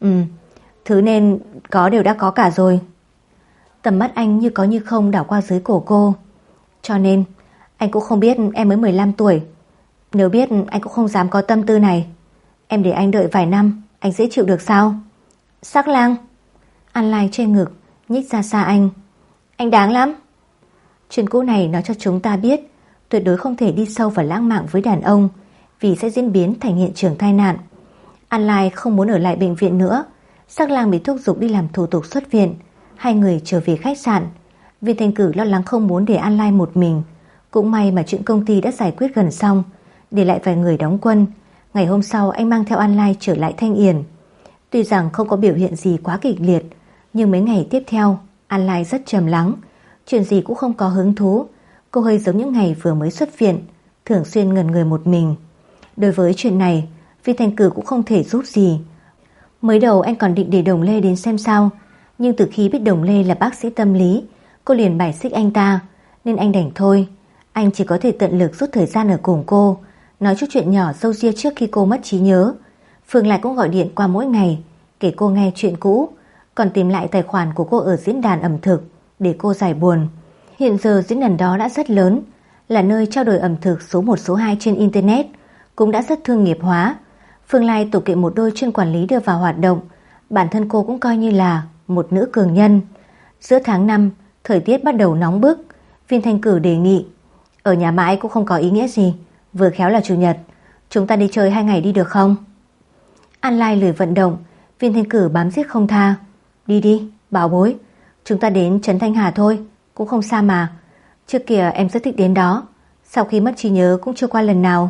Thứ nên có đều đã có cả rồi. Tầm mắt anh như có như không đảo qua dưới cổ cô. Cho nên anh cũng không biết em mới 15 tuổi. Nếu biết anh cũng không dám có tâm tư này. Em để anh đợi vài năm, anh dễ chịu được sao? Sắc lang. An Lai trên ngực, nhích ra xa anh. Anh đáng lắm. Chuyện cũ này nói cho chúng ta biết tuyệt đối không thể đi sâu vào lãng mạn với đàn ông, vì sẽ diễn biến thành hiện trường tai nạn. An Lai không muốn ở lại bệnh viện nữa. Sắc lang bị thúc giục đi làm thủ tục xuất viện. Hai người trở về khách sạn. Viên Thanh Cử lo lắng không muốn để An Lai một mình. Cũng may mà chuyện công ty đã giải quyết gần xong, để lại vài người đóng quân. Ngày hôm sau anh mang theo An Lai trở lại Thanh Yển. Tuy rằng không có biểu hiện gì quá kịch liệt, nhưng mấy ngày tiếp theo An Lai rất trầm lắng, chuyện gì cũng không có hứng thú. Cô hơi giống những ngày vừa mới xuất viện, thường xuyên ngẩn người một mình. Đối với chuyện này, Viên Thanh Cử cũng không thể giúp gì. Mới đầu anh còn định để Đồng Lê đến xem sao, nhưng từ khi biết Đồng Lê là bác sĩ tâm lý, cô liền bài xích anh ta, nên anh đành thôi. Anh chỉ có thể tận lực rút thời gian ở cùng cô, nói chút chuyện nhỏ râu ria trước khi cô mất trí nhớ. Phương lại cũng gọi điện qua mỗi ngày, kể cô nghe chuyện cũ, còn tìm lại tài khoản của cô ở diễn đàn ẩm thực để cô giải buồn. Hiện giờ diễn đàn đó đã rất lớn, là nơi trao đổi ẩm thực số 1 số 2 trên Internet, cũng đã rất thương nghiệp hóa. Phương Lai tổ kỵ một đôi chuyên quản lý đưa vào hoạt động, bản thân cô cũng coi như là một nữ cường nhân. Giữa tháng 5, thời tiết bắt đầu nóng bức, Viên Thanh Cử đề nghị, ở nhà mãi cũng không có ý nghĩa gì, vừa khéo là chủ nhật, chúng ta đi chơi 2 ngày đi được không? An Lai lười vận động, Viên Thanh Cử bám giết không tha. Đi đi, bảo bối, chúng ta đến Trấn Thanh Hà thôi, cũng không xa mà. Trước kia em rất thích đến đó, sau khi mất trí nhớ cũng chưa qua lần nào.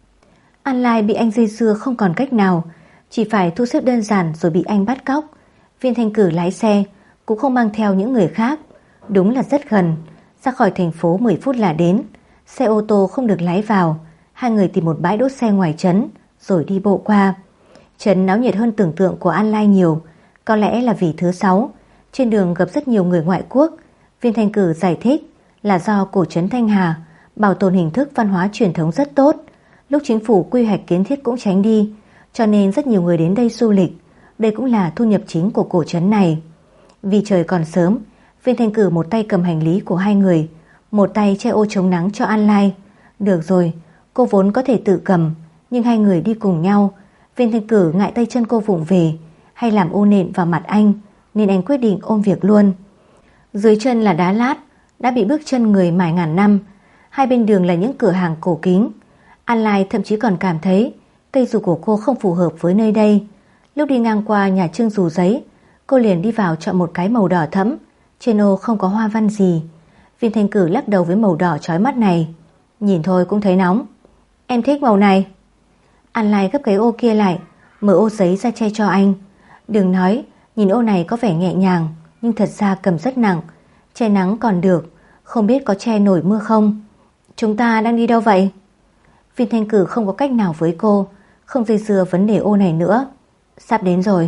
An Lai bị anh dây dưa không còn cách nào, chỉ phải thu xếp đơn giản rồi bị anh bắt cóc. Viên Thanh Cử lái xe, cũng không mang theo những người khác. Đúng là rất gần, ra khỏi thành phố 10 phút là đến. Xe ô tô không được lái vào, hai người tìm một bãi đỗ xe ngoài trấn rồi đi bộ qua. Trấn náo nhiệt hơn tưởng tượng của An Lai nhiều, có lẽ là vì thứ 6. Trên đường gặp rất nhiều người ngoại quốc. Viên Thanh Cử giải thích là do cổ trấn Thanh Hà bảo tồn hình thức văn hóa truyền thống rất tốt. Lúc chính phủ quy hoạch kiến thiết cũng tránh đi, cho nên rất nhiều người đến đây du lịch. Đây cũng là thu nhập chính của cổ trấn này. Vì trời còn sớm, Viên Thanh Cử một tay cầm hành lý của hai người, một tay che ô chống nắng cho An Lai. Được rồi, cô vốn có thể tự cầm, nhưng hai người đi cùng nhau, Viên Thanh Cử ngại tay chân cô vụng về hay làm ô nện vào mặt anh, nên anh quyết định ôm việc luôn. Dưới chân là đá lát, đã bị bước chân người mài ngàn năm. Hai bên đường là những cửa hàng cổ kính. An Lai thậm chí còn cảm thấy cây dù của cô không phù hợp với nơi đây. Lúc đi ngang qua nhà trưng dù giấy, cô liền đi vào chọn một cái màu đỏ thẫm, trên ô không có hoa văn gì. Viên Thanh Cử lắc đầu với màu đỏ chói mắt này. Nhìn thôi cũng thấy nóng. Em thích màu này. An Lai gấp cái ô kia lại, mở ô giấy ra che cho anh. Đừng nói, nhìn ô này có vẻ nhẹ nhàng, nhưng thật ra cầm rất nặng. Che nắng còn được, không biết có che nổi mưa không. Chúng ta đang đi đâu vậy? Viên Thanh Cử không có cách nào với cô, không dây dưa vấn đề ô này nữa. Sắp đến rồi.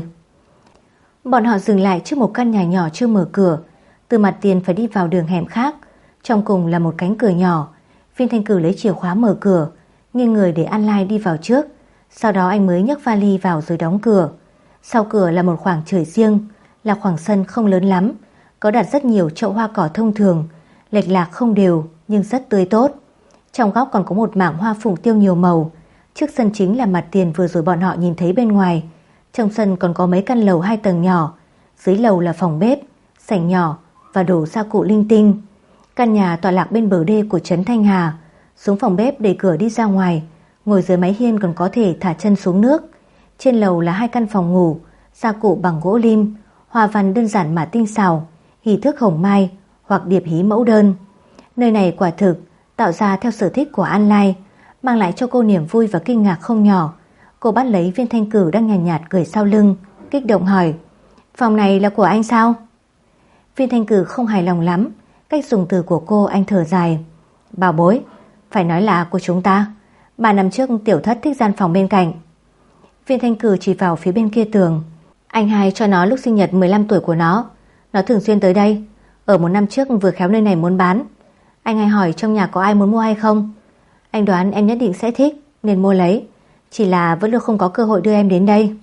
Bọn họ dừng lại trước một căn nhà nhỏ chưa mở cửa. Từ mặt tiền phải đi vào đường hẻm khác. Trong cùng là một cánh cửa nhỏ. Viên Thanh Cử lấy chìa khóa mở cửa, nghiêng người để An Lai đi vào trước. Sau đó anh mới nhấc vali vào rồi đóng cửa. Sau cửa là một khoảng trời riêng, là khoảng sân không lớn lắm, có đặt rất nhiều chậu hoa cỏ thông thường, lệch lạc không đều nhưng rất tươi tốt. Trong góc còn có một mảng hoa phụng tiêu nhiều màu. Trước sân chính là mặt tiền vừa rồi bọn họ nhìn thấy bên ngoài. Trong sân còn có mấy căn lầu 2 tầng nhỏ, dưới lầu là phòng bếp, sảnh nhỏ và đồ gia cụ linh tinh. Căn nhà tọa lạc bên bờ đê của trấn Thanh Hà. Xuống phòng bếp đẩy cửa đi ra ngoài, ngồi dưới mái hiên còn có thể thả chân xuống nước. Trên lầu là 2 căn phòng ngủ, gia cụ bằng gỗ lim, hoa văn đơn giản mà tinh xảo, hỷ thước hồng mai hoặc điệp hí mẫu đơn. Nơi này quả thực tạo ra theo sở thích của An Lai, mang lại cho cô niềm vui và kinh ngạc không nhỏ. Cô bắt lấy Viên Thanh Cử đang nhàn nhạt cười sau lưng, kích động hỏi: Phòng này là của anh sao? Viên Thanh Cử không hài lòng lắm cách dùng từ của cô, anh thở dài: Bảo bối, phải nói là của chúng ta. 3 năm trước tiểu thất thích gian phòng bên cạnh. Viên Thanh Cử chỉ vào phía bên kia tường: Anh hai cho nó lúc sinh nhật 15 tuổi của nó thường xuyên tới đây. Ở một năm trước vừa khéo nơi này muốn bán. Anh hay hỏi trong nhà có ai muốn mua hay không. Anh đoán em nhất định sẽ thích nên mua lấy. Chỉ là vẫn luôn không có cơ hội đưa em đến đây.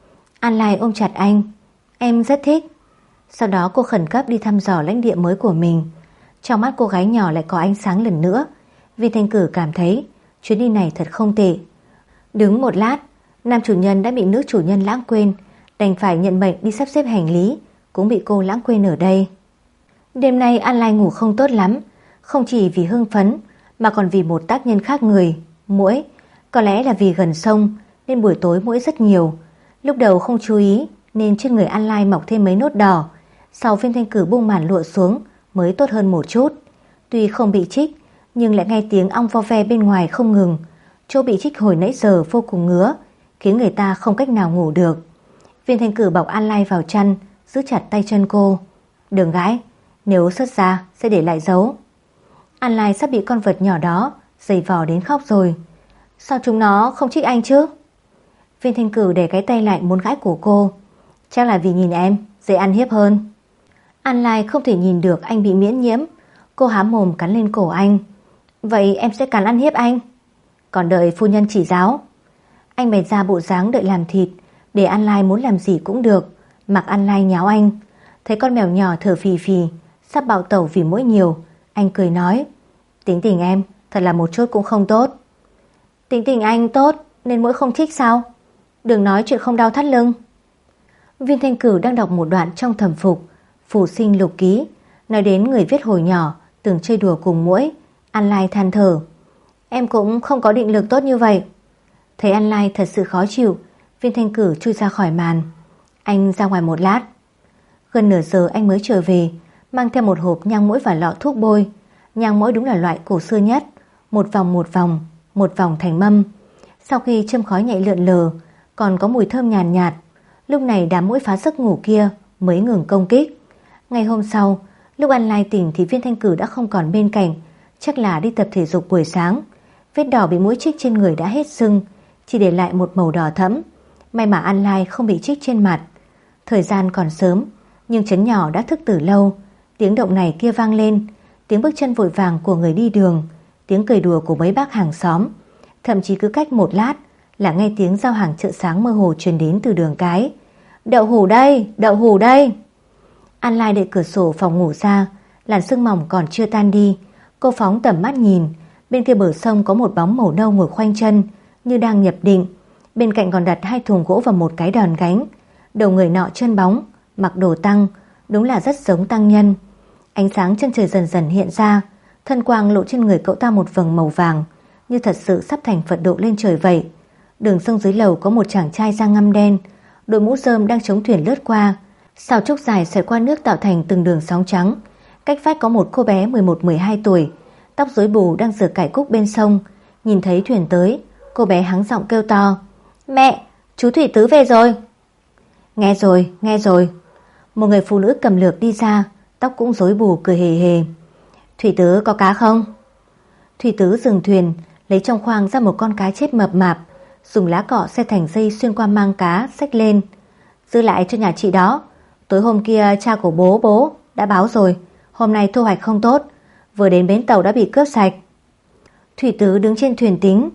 An Lai ôm chặt anh. Em rất thích. Sau đó cô khẩn cấp đi thăm dò lãnh địa mới của mình. Trong mắt cô gái nhỏ lại có ánh sáng lần nữa. Viên Thanh Cử cảm thấy chuyến đi này thật không tệ. Đứng một lát, nam chủ nhân đã bị nữ chủ nhân lãng quên, đành phải nhận mệnh đi sắp xếp hành lý, cũng bị cô lãng quên ở đây. Đêm nay An Lai ngủ không tốt lắm, không chỉ vì hưng phấn mà còn vì một tác nhân khác người, muỗi. Có lẽ là vì gần sông nên buổi tối muỗi rất nhiều. Lúc đầu không chú ý nên trên người An Lai mọc thêm mấy nốt đỏ. Sau Viên Thanh Cử buông màn lụa xuống mới tốt hơn một chút. Tuy không bị chích nhưng lại nghe tiếng ong vo ve bên ngoài không ngừng. Chỗ bị chích hồi nãy giờ vô cùng ngứa, khiến người ta không cách nào ngủ được. Viên Thanh Cử bọc An Lai vào chăn, giữ chặt tay chân cô. Đừng gãi, nếu sứt ra sẽ để lại dấu. An Lai sắp bị con vật nhỏ đó giày vò đến khóc rồi. Sao chúng nó không chích anh chứ? Viên Thanh Cử để cái tay lại muốn gãi của cô. Chắc là vì nhìn em dễ ăn hiếp hơn. An Lai không thể nhìn được anh bị miễn nhiễm. Cô há mồm cắn lên cổ anh. Vậy em sẽ cắn ăn hiếp anh? Còn đợi phu nhân chỉ giáo. Anh bày ra bộ dáng đợi làm thịt, để An Lai muốn làm gì cũng được. Mặc An Lai nháo anh. Thấy con mèo nhỏ thở phì phì, sắp bạo tẩu vì muỗi nhiều, anh cười nói: tính tình em thật là một chút cũng không tốt. Tính tình anh tốt nên muỗi không thích sao? Đừng nói chuyện không đau thắt lưng. Viên Thanh Cử đang đọc một đoạn trong thẩm phục Phù Sinh Lục Ký, nói đến người viết hồi nhỏ từng chơi đùa cùng muỗi. An Lai than thở: em cũng không có định lực tốt như vậy. Thấy An Lai thật sự khó chịu, Viên Thanh Cử chui ra khỏi màn. Anh ra ngoài một lát. Gần nửa giờ anh mới trở về, mang theo một hộp nhang mũi và lọ thuốc bôi. Nhang mũi đúng là loại cổ xưa nhất, một vòng thành mâm. Sau khi châm khói nhạy lượn lờ, còn có mùi thơm nhàn nhạt. Lúc này đám muỗi phá giấc ngủ kia mới ngừng công kích. Ngày hôm sau, lúc An Lai tỉnh thì Viên Thanh Cử đã không còn bên cạnh, chắc là đi tập thể dục buổi sáng. Vết đỏ bị muỗi chích trên người đã hết sưng, chỉ để lại một màu đỏ thẫm. May mà An Lai không bị chích trên mặt. Thời gian còn sớm, nhưng trấn nhỏ đã thức từ lâu. Tiếng động này kia vang lên, tiếng bước chân vội vàng của người đi đường, tiếng cười đùa của mấy bác hàng xóm. Thậm chí cứ cách một lát là nghe tiếng giao hàng chợ sáng mơ hồ truyền đến từ đường cái. Đậu hủ đây, đậu hủ đây. An Lai đẩy cửa sổ phòng ngủ ra, làn sương mỏng còn chưa tan đi. Cô phóng tầm mắt nhìn, bên kia bờ sông có một bóng màu nâu ngồi khoanh chân như đang nhập định. Bên cạnh còn đặt 2 thùng gỗ và một cái đòn gánh. Đầu người nọ chân bóng, mặc đồ tăng, đúng là rất giống tăng nhân. Ánh sáng chân trời dần dần hiện ra, thân quang lộ trên người cậu ta một vầng màu vàng, như thật sự sắp thành Phật độ lên trời vậy. Đường sông dưới lầu có một chàng trai da ngăm đen, đội mũ rơm đang chống thuyền lướt qua, sào trúc dài xoẹt qua nước tạo thành từng đường sóng trắng. Cách vách có một cô bé 11-12 tuổi, tóc rối bù đang rửa cải cúc bên sông. Nhìn thấy thuyền tới, cô bé hắng giọng kêu to: Mẹ, chú Thủy Tứ về rồi. Nghe rồi, nghe rồi. Một người phụ nữ cầm lược đi ra, tóc cũng rối bù cười hề hề. Thủy Tứ có cá không? Thủy Tứ dừng thuyền, lấy trong khoang ra một con cá chết mập mạp, dùng lá cọ xe thành dây xuyên qua mang cá, xách lên. Giữ lại cho nhà chị đó. Tối hôm kia cha của bố đã báo rồi, hôm nay thu hoạch không tốt, vừa đến bến tàu đã bị cướp sạch. Thủy Tứ đứng trên thuyền tính: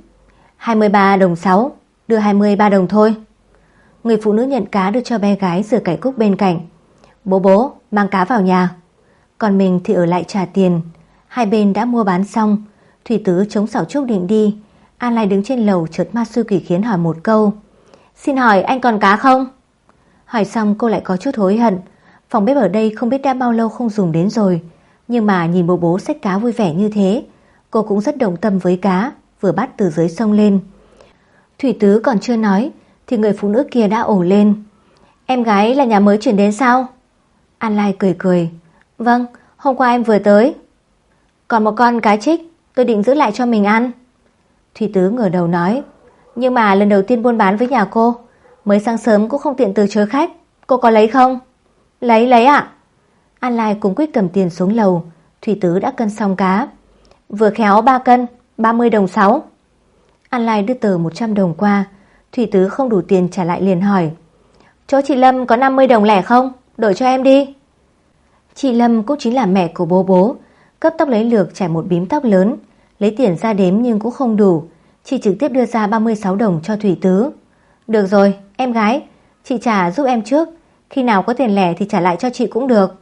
23 đồng 6, đưa 23 đồng thôi. Người phụ nữ nhận cá đưa cho bé gái rửa cải cúc bên cạnh. Bố, mang cá vào nhà. Còn mình thì ở lại trả tiền. Hai bên đã mua bán xong. Thủy Tứ chống xảo trúc định đi. An Lai đứng trên lầu chợt ma xui quỷ khiến hỏi một câu: Xin hỏi anh còn cá không? Hỏi xong cô lại có chút hối hận. Phòng bếp ở đây không biết đã bao lâu không dùng đến rồi. Nhưng mà nhìn bố xách cá vui vẻ như thế, cô cũng rất động tâm với cá vừa bắt từ dưới sông lên. Thủy Tứ còn chưa nói thì người phụ nữ kia đã ồ lên: Em gái là nhà mới chuyển đến sao? An Lai cười cười: Vâng, hôm qua em vừa tới. Còn một con cá trích tôi định giữ lại cho mình ăn. Thủy Tứ ngửa đầu nói: Nhưng mà lần đầu tiên buôn bán với nhà cô, mới sáng sớm cũng không tiện từ chối khách. Cô có lấy không? Lấy ạ. An Lai cùng quyết cầm tiền xuống lầu. Thủy Tứ đã cân xong cá. Vừa khéo 3 cân, 30 đồng 6. An Lai đưa tờ 100 đồng qua. Thủy Tứ không đủ tiền trả lại liền hỏi: Chỗ chị Lâm có 50 đồng lẻ không? Đổi cho em đi. Chị Lâm cũng chính là mẹ của bố bố, cấp tốc lấy lược trải một bím tóc lớn, lấy tiền ra đếm nhưng cũng không đủ, chị trực tiếp đưa ra 36 đồng cho Thủy Tứ. Được rồi, em gái, chị trả giúp em trước, khi nào có tiền lẻ thì trả lại cho chị cũng được.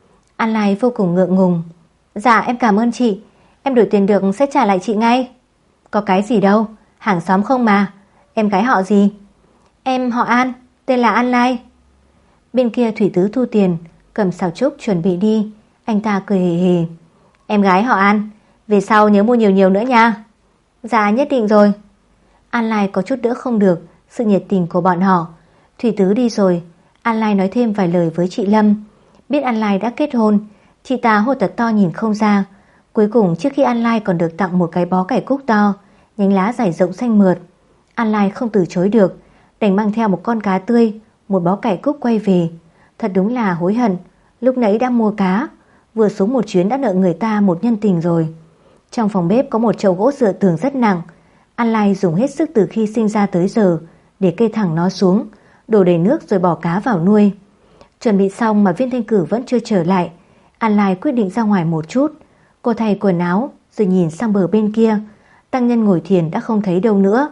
An Lai vô cùng ngượng ngùng. Dạ em cảm ơn chị, em đổi tiền được sẽ trả lại chị ngay. Có cái gì đâu, hàng xóm không mà. Em gái họ gì? Em họ An, tên là An Lai. Bên kia Thủy Tứ thu tiền, cầm xào trúc chuẩn bị đi. Anh ta cười hì hì. Em gái họ An, về sau nhớ mua nhiều nhiều nữa nha. Dạ nhất định rồi. An Lai có chút đỡ không được sự nhiệt tình của bọn họ. Thủy Tứ đi rồi, An Lai nói thêm vài lời với chị Lâm. Biết An Lai đã kết hôn, chị ta hô thật to nhìn không ra. Cuối cùng trước khi An Lai còn được tặng một cái bó cải cúc to, nhánh lá dải rộng xanh mượt. An Lai không từ chối được, đành mang theo một con cá tươi, một bó cải cúc quay về. Thật đúng là hối hận, lúc nãy đã mua cá, vừa xuống một chuyến đã nợ người ta một nhân tình rồi. Trong phòng bếp có một chậu gỗ dựa tường rất nặng. An Lai dùng hết sức từ khi sinh ra tới giờ để kê thẳng nó xuống, đổ đầy nước rồi bỏ cá vào nuôi. Chuẩn bị xong mà Viên Thanh Cử vẫn chưa trở lại. An Lai quyết định ra ngoài một chút. Cô thay quần áo rồi nhìn sang bờ bên kia. Tăng Nhân ngồi thiền đã không thấy đâu nữa.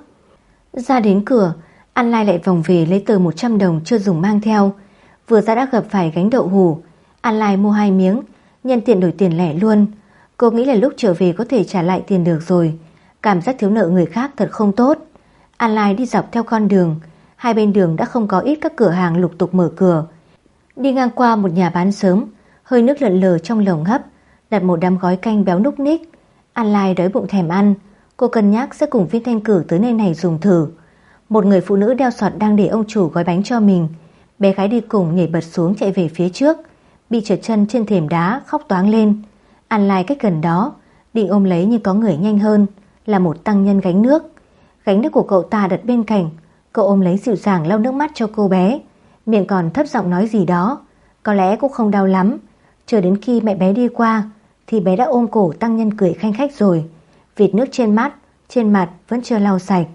Ra đến cửa, An Lai lại vòng về lấy tờ 100 đồng chưa dùng mang theo. Vừa ra đã gặp phải gánh đậu hủ. An Lai mua 2 miếng, nhân tiện đổi tiền lẻ luôn. Cô nghĩ là lúc trở về có thể trả lại tiền được rồi. Cảm giác thiếu nợ người khác thật không tốt. An Lai đi dọc theo con đường. Hai bên đường đã không có ít các cửa hàng lục tục mở cửa. Đi ngang qua một nhà bán sớm, hơi nước lợn lờ trong lồng hấp, đặt một đám gói canh béo núc ních. An Lai đói bụng thèm ăn. Cô cân nhắc sẽ cùng Viên Thanh Cử tới nơi này dùng thử. Một người phụ nữ đeo sọt đang để ông chủ gói bánh cho mình. Bé gái đi cùng nhảy bật xuống chạy về phía trước, bị trượt chân trên thềm đá khóc toáng lên. An Lai cách gần đó, định ôm lấy nhưng có người nhanh hơn, là một tăng nhân gánh nước. Gánh nước của cậu ta đặt bên cạnh. Cậu ôm lấy dịu dàng lau nước mắt cho cô bé, miệng còn thấp giọng nói gì đó. Có lẽ cũng không đau lắm. Chờ đến khi mẹ bé đi qua thì bé đã ôm cổ tăng nhân cười khanh khách rồi. Vệt nước trên mắt, trên mặt vẫn chưa lau sạch.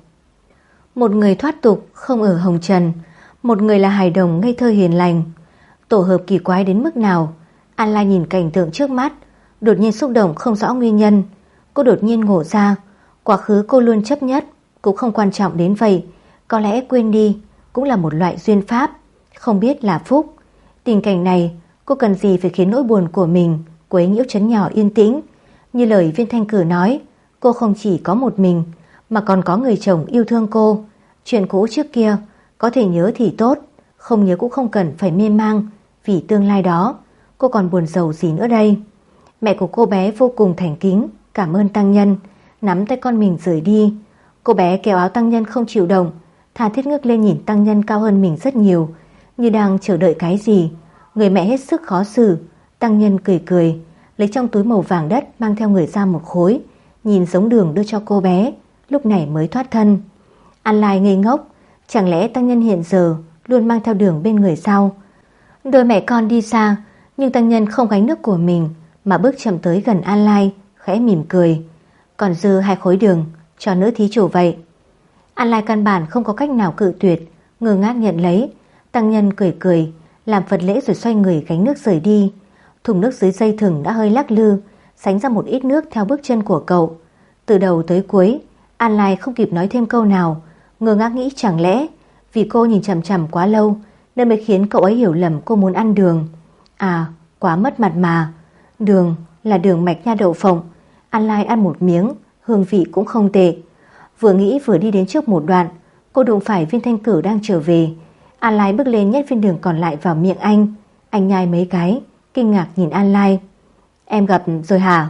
Một người thoát tục không ở hồng trần, một người là hài đồng ngây thơ hiền lành. Tổ hợp kỳ quái đến mức nào. An Lai nhìn cảnh tượng trước mắt, đột nhiên xúc động không rõ nguyên nhân. Cô đột nhiên ngộ ra, quá khứ cô luôn chấp nhất cũng không quan trọng đến vậy. Có lẽ quên đi cũng là một loại duyên pháp, không biết là phúc. Tình cảnh này cô cần gì phải khiến nỗi buồn của mình quấy nhiễu trấn nhỏ yên tĩnh. Như lời Viên Thanh Cử nói, cô không chỉ có một mình mà còn có người chồng yêu thương cô. Chuyện cũ trước kia có thể nhớ thì tốt, không nhớ cũng không cần phải mê mang vì tương lai đó. Cô còn buồn rầu gì nữa đây. Mẹ của cô bé vô cùng thành kính cảm ơn tăng nhân, nắm tay con mình rời đi. Cô bé kéo áo tăng nhân không chịu động, tha thiết ngước lên nhìn tăng nhân cao hơn mình rất nhiều, như đang chờ đợi cái gì. Người mẹ hết sức khó xử. Tăng nhân cười cười, lấy trong túi màu vàng đất mang theo người ra một khối, nhìn giống đường đưa cho cô bé, lúc này mới thoát thân. An Lai ngây ngốc, chẳng lẽ tăng nhân hiện giờ luôn mang theo đường bên người sau? Đôi mẹ con đi xa, nhưng tăng nhân không gánh nước của mình mà bước chậm tới gần An Lai, khẽ mỉm cười. Còn dư 2 khối đường, cho nữ thí chủ vậy. An Lai căn bản không có cách nào cự tuyệt, ngơ ngác nhận lấy. Tăng nhân cười cười, làm Phật lễ rồi xoay người gánh nước rời đi. Thùng nước dưới dây thừng đã hơi lắc lư, sánh ra một ít nước theo bước chân của cậu. Từ đầu tới cuối, An Lai không kịp nói thêm câu nào, ngơ ngác nghĩ chẳng lẽ vì cô nhìn chằm chằm quá lâu nên mới khiến cậu ấy hiểu lầm cô muốn ăn đường. À, quá mất mặt mà. Đường là đường mạch nha đậu phộng. An Lai ăn một miếng, hương vị cũng không tệ. Vừa nghĩ vừa đi đến trước một đoạn, cô đụng phải Viên Thanh Cử đang trở về. An Lai bước lên nhét viên đường còn lại vào miệng anh. Anh nhai mấy cái, kinh ngạc nhìn An Lai. Em gặp rồi hả?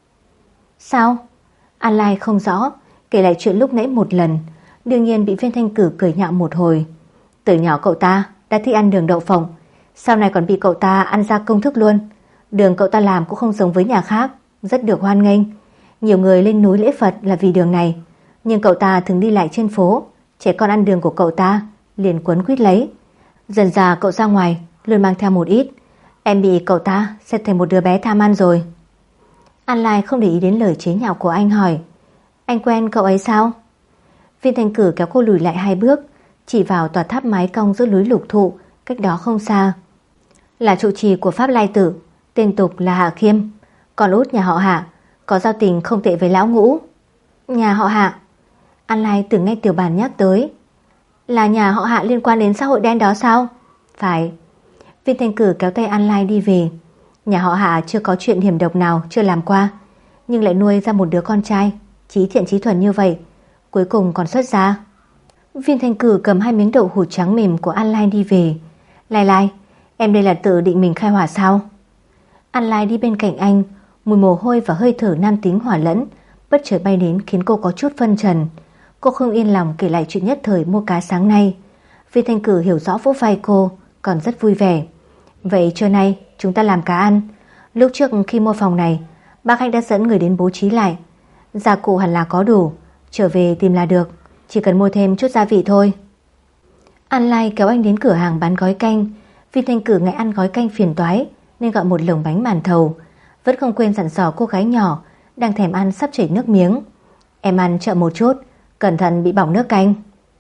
Sao? An Lai không rõ, kể lại chuyện lúc nãy một lần. Đương nhiên bị Viên Thanh Cử cười nhạo một hồi. Từ nhỏ cậu ta đã thích ăn đường đậu phộng, sau này còn bị cậu ta ăn ra công thức luôn. Đường cậu ta làm cũng không giống với nhà khác, rất được hoan nghênh. Nhiều người lên núi lễ Phật là vì đường này. Nhưng cậu ta thường đi lại trên phố, trẻ con ăn đường của cậu ta liền quấn quýt lấy. Dần dà cậu ra ngoài luôn mang theo một ít. Em bị cậu ta xét thành một đứa bé tham ăn rồi. An Lai không để ý đến lời chế nhạo của anh, hỏi: Anh quen cậu ấy sao? Viên Thanh Cử kéo cô lùi lại 2 bước, chỉ vào tòa tháp mái cong giữa núi Lục Thụ cách đó không xa. Là trụ trì của Pháp Lai Tử, tên tục là Hạ Khiêm, con út nhà họ Hạ, có giao tình không tệ với lão Ngũ. Nhà họ Hạ? An Lai từng nghe Tiểu Bàn nhắc tới. Là nhà họ Hạ liên quan đến xã hội đen đó sao? Phải. Viên Thanh Cử kéo tay An Lai đi về. Nhà họ Hạ chưa có chuyện hiểm độc nào chưa làm qua, nhưng lại nuôi ra một đứa con trai chí thiện chí thuần như vậy, cuối cùng còn xuất gia. Viên Thanh Cử cầm 2 miếng đậu hũ trắng mềm của An Lai đi về. Lai Lai, em đây là tự định mình khai hỏa sao? An Lai đi bên cạnh anh, mùi mồ hôi và hơi thở nam tính hòa lẫn bất chợt bay đến khiến cô có chút phân trần. Cô không yên lòng kể lại chuyện nhất thời mua cá sáng nay. Viên Thanh Cử hiểu rõ vỗ vai cô, còn rất vui vẻ. Vậy trưa nay chúng ta làm cá ăn. Lúc trước khi mua phòng này, bác anh đã dẫn người đến bố trí lại. Gia cụ hẳn là có đủ, trở về tìm là được, chỉ cần mua thêm chút gia vị thôi. An Lai kéo anh đến cửa hàng bán gói canh. Viên Thanh Cử ngại ăn gói canh phiền toái nên gọi một lồng bánh màn thầu, vẫn không quên dặn dò cô gái nhỏ đang thèm ăn sắp chảy nước miếng. Em ăn chậm một chút, cẩn thận bị bỏng nước canh.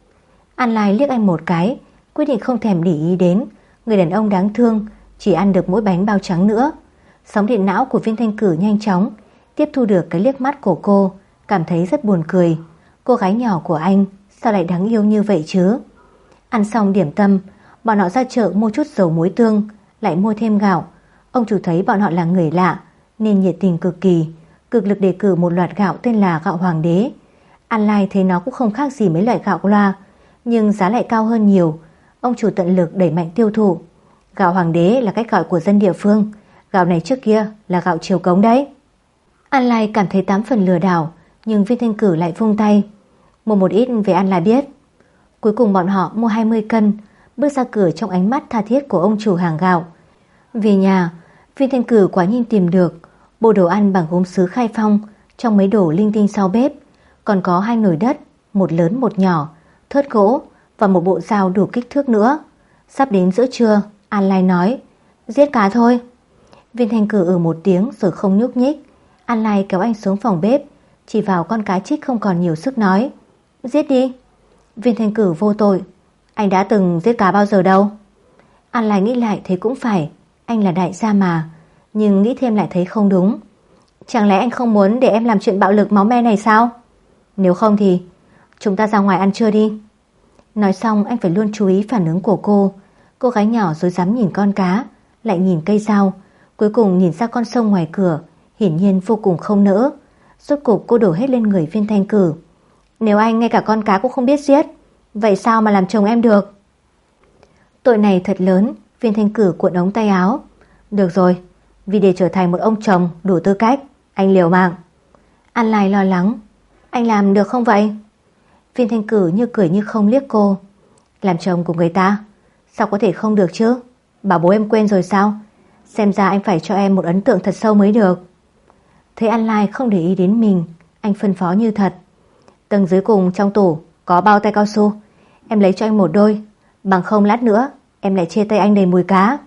An Lai liếc anh một cái, quyết định không thèm để ý đến người đàn ông đáng thương chỉ ăn được mỗi bánh bao trắng nữa. Sóng điện não của Viên Thanh Cử nhanh chóng tiếp thu được cái liếc mắt của cô, cảm thấy rất buồn cười. Cô gái nhỏ của anh sao lại đáng yêu như vậy chứ? Ăn xong điểm tâm, bọn họ ra chợ mua chút dầu muối tương, lại mua thêm gạo. Ông chủ thấy bọn họ là người lạ nên nhiệt tình cực kỳ, cực lực đề cử một loạt gạo tên là gạo Hoàng đế. An Lai thấy nó cũng không khác gì mấy loại gạo loa, nhưng giá lại cao hơn nhiều. Ông chủ tận lực đẩy mạnh tiêu thụ. Gạo Hoàng đế là cách gọi của dân địa phương, gạo này trước kia là gạo Triều Cống đấy. An Lai cảm thấy 8 phần lừa đảo, nhưng Viên Thanh Cử lại vung tay. Mua một ít về ăn là biết. Cuối cùng bọn họ mua 20 cân, bước ra cửa trong ánh mắt tha thiết của ông chủ hàng gạo. Về nhà, Viên Thanh Cử quả nhiên tìm được bộ đồ ăn bằng gốm sứ Khai Phong trong mấy đồ linh tinh sau bếp, còn có 2 nồi đất, một lớn một nhỏ, thớt gỗ và một bộ dao đủ kích thước nữa. Sắp đến giữa trưa, An Lai nói, giết cá thôi. Viên Thanh Cử một tiếng rồi không nhúc nhích. An Lai kéo anh xuống phòng bếp, chỉ vào con cá trích không còn nhiều sức nói, giết đi. Viên Thanh Cử vô tội, anh đã từng giết cá bao giờ đâu. An Lai nghĩ lại thấy cũng phải, anh là đại gia mà, nhưng nghĩ thêm lại thấy không đúng. Chẳng lẽ anh không muốn để em làm chuyện bạo lực máu me này sao? Nếu không thì chúng ta ra ngoài ăn trưa đi. Nói xong anh phải luôn chú ý phản ứng của cô. Cô gái nhỏ rối rắm nhìn con cá, lại nhìn cây dao, cuối cùng nhìn ra con sông ngoài cửa, hiển nhiên vô cùng không nỡ. Rốt cục cô đổ hết lên người Viên Thanh Cử. Nếu anh ngay cả con cá cũng không biết giết, vậy sao mà làm chồng em được? Tội này thật lớn. Viên Thanh Cử cuộn ống tay áo. Được rồi, vì để trở thành một ông chồng đủ tư cách, anh liều mạng. An Lai lo lắng, anh làm được không vậy? Viên Thanh Cử như cười như không liếc cô. Làm chồng của người ta sao có thể không được chứ? Bảo bố em quên rồi sao? Xem ra anh phải cho em một ấn tượng thật sâu mới được. Thấy An Lai không để ý đến mình, anh phân phó như thật. Tầng dưới cùng trong tủ có bao tay cao su, em lấy cho anh một đôi, bằng không lát nữa em lại chê tay anh đầy mùi cá.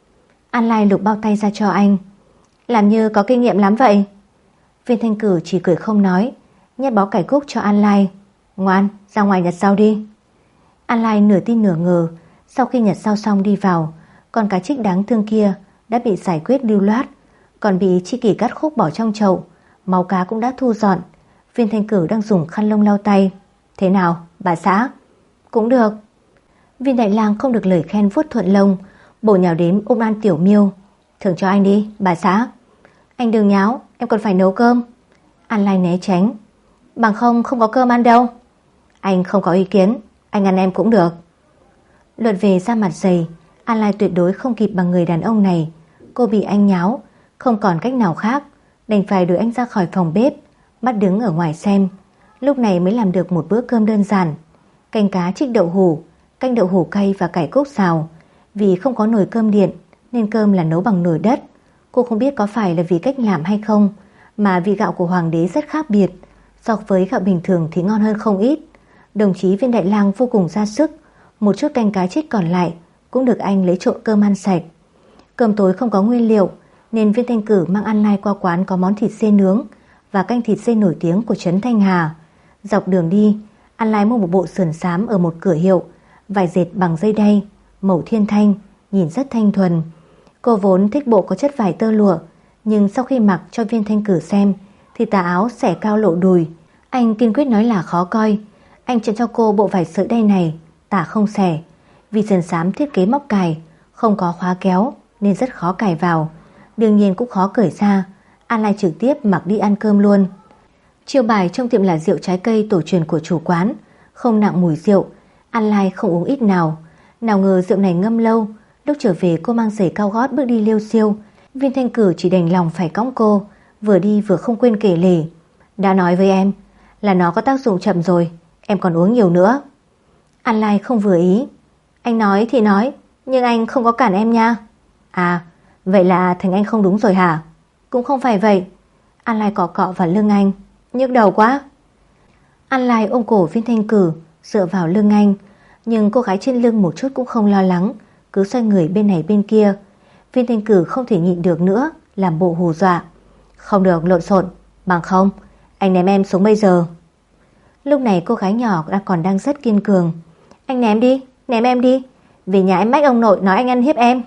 An Lai lục bao tay ra cho anh. Làm như có kinh nghiệm lắm vậy. Viên Thanh Cử chỉ cười không nói, nhét bó cải cúc cho An Lai. Ngoan, ra ngoài nhặt rau đi. An Lai nửa tin nửa ngờ. Sau khi nhặt rau xong đi vào, con cá trích đáng thương kia đã bị giải quyết lưu loát, còn bị Chi Kỷ cắt khúc bỏ trong chậu. Máu cá cũng đã thu dọn. Viên Thanh Cử đang dùng khăn lông lau tay. Thế nào, bà xã? Cũng được. Viên Đại Lang không được lời khen vuốt thuận lông, bổ nhào đến ôm An Tiểu Miêu. Thưởng cho anh đi, bà xã. Anh đừng nháo, em còn phải nấu cơm. An Lai né tránh. Bằng không có cơm ăn đâu. Anh không có ý kiến, anh ăn em cũng được. Luật về ra mặt dày, An Lai tuyệt đối không kịp bằng người đàn ông này. Cô bị anh nháo, không còn cách nào khác, đành phải đuổi anh ra khỏi phòng bếp, mắt đứng ở ngoài xem. Lúc này mới làm được một bữa cơm đơn giản. Canh cá trích đậu hũ, canh đậu hũ cay và cải cúc xào. Vì không có nồi cơm điện nên cơm là nấu bằng nồi đất. Cô không biết có phải là vì cách làm hay không, mà vị gạo của Hoàng đế rất khác biệt. So với gạo bình thường thì ngon hơn không ít. Đồng chí Viên Đại Lang vô cùng ra sức. Một chút canh cá trích còn lại cũng được anh lấy trộn cơm ăn sạch. Cơm tối không có nguyên liệu nên Viên Thanh Cử mang An Lai qua quán có món thịt dê nướng và canh thịt dê nổi tiếng của trấn Thanh Hà. Dọc đường đi, An Lai mua một bộ sườn xám ở một cửa hiệu, vải dệt bằng dây đay, màu thiên thanh, nhìn rất thanh thuần. Cô vốn thích bộ có chất vải tơ lụa, nhưng sau khi mặc cho Viên Thanh Cử xem thì tà áo xẻ cao lộ đùi. Anh kiên quyết nói là khó coi. Anh chọn cho cô bộ vải sợi đay này, tả không xẻ. Vì sườn xám thiết kế móc cài, không có khóa kéo nên rất khó cài vào. Đương nhiên cũng khó cởi ra. An Lai trực tiếp mặc đi ăn cơm luôn. Chiêu bài trong tiệm là rượu trái cây tổ truyền của chủ quán, không nặng mùi rượu. An Lai không uống ít nào. Nào ngờ rượu này ngâm lâu. Lúc trở về cô mang giày cao gót bước đi liêu xiêu. Viên Thanh Cử chỉ đành lòng phải cõng cô, vừa đi vừa không quên kể lể. Đã nói với em là nó có tác dụng chậm rồi, em còn uống nhiều nữa. An Lai không vừa ý. Anh nói thì nói, nhưng anh không có cản em nha. À, vậy là thành anh không đúng rồi hả? Cũng không phải vậy. An Lai cọ cọ vào lưng anh. Nhức đầu quá. An Lai ôm cổ Viên Thanh Cử, dựa vào lưng anh. Nhưng cô gái trên lưng một chút cũng không lo lắng, cứ xoay người bên này bên kia. Viên Thanh Cử không thể nhịn được nữa, làm bộ hù dọa. Không được lộn xộn, bằng không anh ném em xuống bây giờ. Lúc này cô gái nhỏ còn đang rất kiên cường. Anh ném đi, ném em đi. Về nhà em mách ông nội nói anh ăn hiếp em.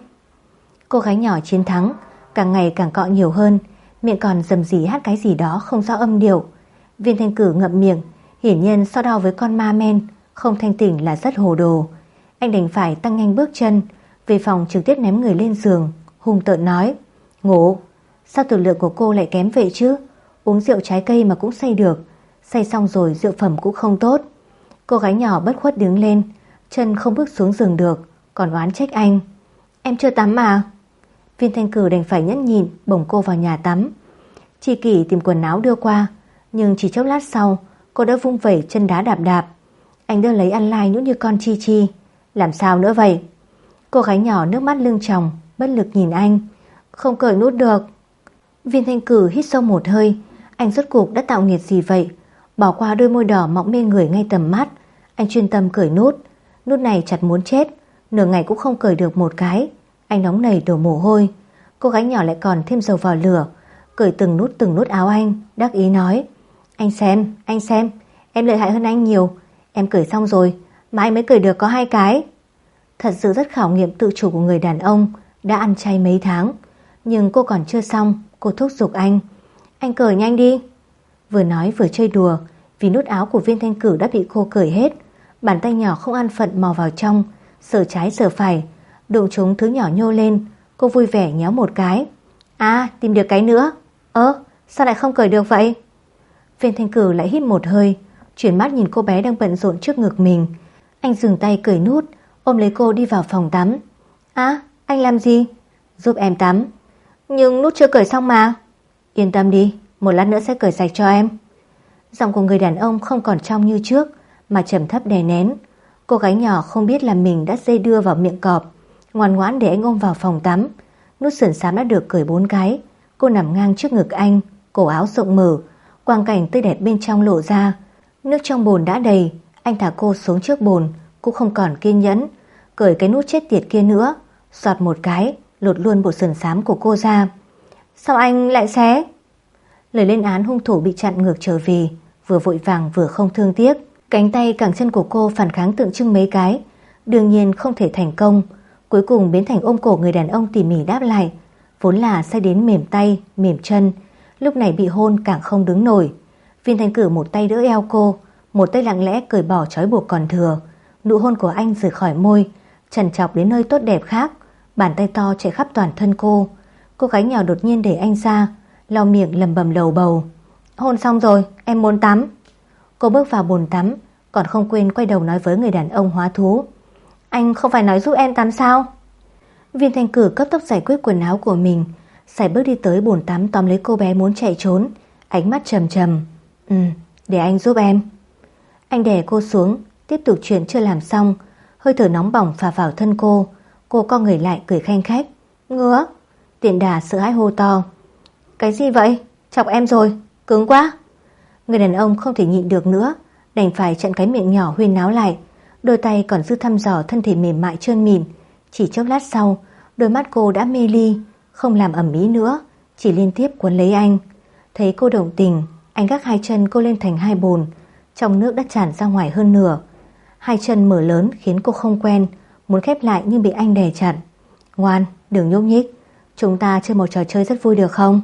Cô gái nhỏ chiến thắng, càng ngày càng cọ nhiều hơn, miệng còn rầm rì hát cái gì đó không rõ âm điệu. Viên Thanh Cử ngậm miệng, hiển nhiên so đo với con ma men không thanh tỉnh là rất hồ đồ. Anh đành phải tăng nhanh bước chân, về phòng trực tiếp ném người lên giường, hung tợn nói. Ngủ. Sao tử lượng của cô lại kém vậy chứ? Uống rượu trái cây mà cũng say được. Say xong rồi rượu phẩm cũng không tốt. Cô gái nhỏ bất khuất đứng lên, chân không bước xuống giường được, còn oán trách anh. Em chưa tắm mà. Viên Thanh Cử đành phải nhẫn nhịn bồng cô vào nhà tắm. Chi Kỷ tìm quần áo đưa qua, nhưng chỉ chốc lát sau cô đã vung vẩy chân đá đạp đạp. Anh đưa lấy An Lai nhũ như con Chi Chi. Làm sao nữa vậy? Cô gái nhỏ nước mắt lưng tròng, bất lực nhìn anh. Không cởi nút được. Viên Thanh Cử hít sâu một hơi. Anh rốt cuộc đã tạo nghiệt gì vậy? Bỏ qua đôi môi đỏ mọng mê người ngay tầm mắt. Anh chuyên tâm cởi nút. Nút này chặt muốn chết, nửa ngày cũng không cởi được một cái. Anh nóng nảy đổ mồ hôi. Cô gái nhỏ lại còn thêm dầu vào lửa, cởi từng nút áo anh, đắc ý nói. Anh xem, em lợi hại hơn anh nhiều. Em cởi xong rồi mà anh mới cởi được có 2 cái. Thật sự rất khảo nghiệm tự chủ của người đàn ông đã ăn chay mấy tháng. Nhưng cô còn chưa xong, cô thúc giục anh. Anh cởi nhanh đi. Vừa nói vừa chơi đùa, vì nút áo của Viên Thanh Cử đã bị cô cởi hết. Bàn tay nhỏ không an phận mò vào trong, sờ trái sờ phải, đụng chúng thứ nhỏ nhô lên. Cô vui vẻ nhéo một cái. À, tìm được cái nữa. Sao lại không cởi được vậy? Viên Thanh Cử lại hít một hơi, chuyển mắt nhìn cô bé đang bận rộn trước ngực mình. Anh dừng tay cởi nút, ôm lấy cô đi vào phòng tắm. À, anh làm gì? Giúp em tắm. Nhưng nút chưa cởi xong mà. Yên tâm đi, một lát nữa sẽ cởi sạch cho em. Giọng của người đàn ông không còn trong như trước, mà trầm thấp đè nén. Cô gái nhỏ không biết là mình đã dây đưa vào miệng cọp, ngoan ngoãn để anh ôm vào phòng tắm. Nút sườn xám đã được cởi 4 cái. Cô nằm ngang trước ngực anh, cổ áo rộng mở, quang cảnh tươi đẹp bên trong lộ ra. Nước trong bồn đã đầy, anh thả cô xuống trước bồn, cũng không còn kiên nhẫn, cởi cái nút chết tiệt kia nữa, xoạt một cái, lột luôn bộ sườn xám của cô ra. Sao anh lại xé? Lời lên án hung thủ bị chặn ngược trở về, vừa vội vàng vừa không thương tiếc. Cánh tay cẳng chân của cô phản kháng tượng trưng mấy cái, đương nhiên không thể thành công, cuối cùng biến thành ôm cổ người đàn ông tỉ mỉ đáp lại. Vốn là say đến mềm tay, mềm chân, lúc này bị hôn càng không đứng nổi. Viên Thanh Cử một tay đỡ eo cô, một tay lặng lẽ cởi bỏ trói buộc còn thừa. Nụ hôn của anh rời khỏi môi, trằn trọc đến nơi tốt đẹp khác. Bàn tay to chạy khắp toàn thân cô. Cô gái nhỏ đột nhiên đẩy anh ra, lau miệng lầm bầm lầu bầu. Hôn xong rồi, em muốn tắm. Cô bước vào bồn tắm, còn không quên quay đầu nói với người đàn ông hóa thú. Anh không phải nói giúp em tắm sao? Viên Thanh Cử cấp tốc giải quyết quần áo của mình, sải bước đi tới bồn tắm tóm lấy cô bé muốn chạy trốn, ánh mắt trầm trầm. Để anh giúp em. Anh đè cô xuống, tiếp tục chuyện chưa làm xong, hơi thở nóng bỏng phả vào thân cô. Cô co người lại cười khanh khách. Ngứa. Tiện đà sợ hãi hô to. Cái gì vậy? Chọc em rồi, cứng quá. Người đàn ông không thể nhịn được nữa, đành phải chặn cái miệng nhỏ huyên náo lại. Đôi tay còn dư thăm dò thân thể mềm mại trơn mịn. Chỉ chốc lát sau, đôi mắt cô đã mê ly, không làm ầm ĩ nữa, chỉ liên tiếp cuốn lấy anh. Thấy cô động tình, anh gác 2 chân cô lên thành 2 bồn, trong nước đã tràn ra ngoài hơn nửa. 2 chân mở lớn khiến cô không quen, muốn khép lại nhưng bị anh đè chặt. Ngoan, đừng nhúc nhích, chúng ta chơi một trò chơi rất vui được không?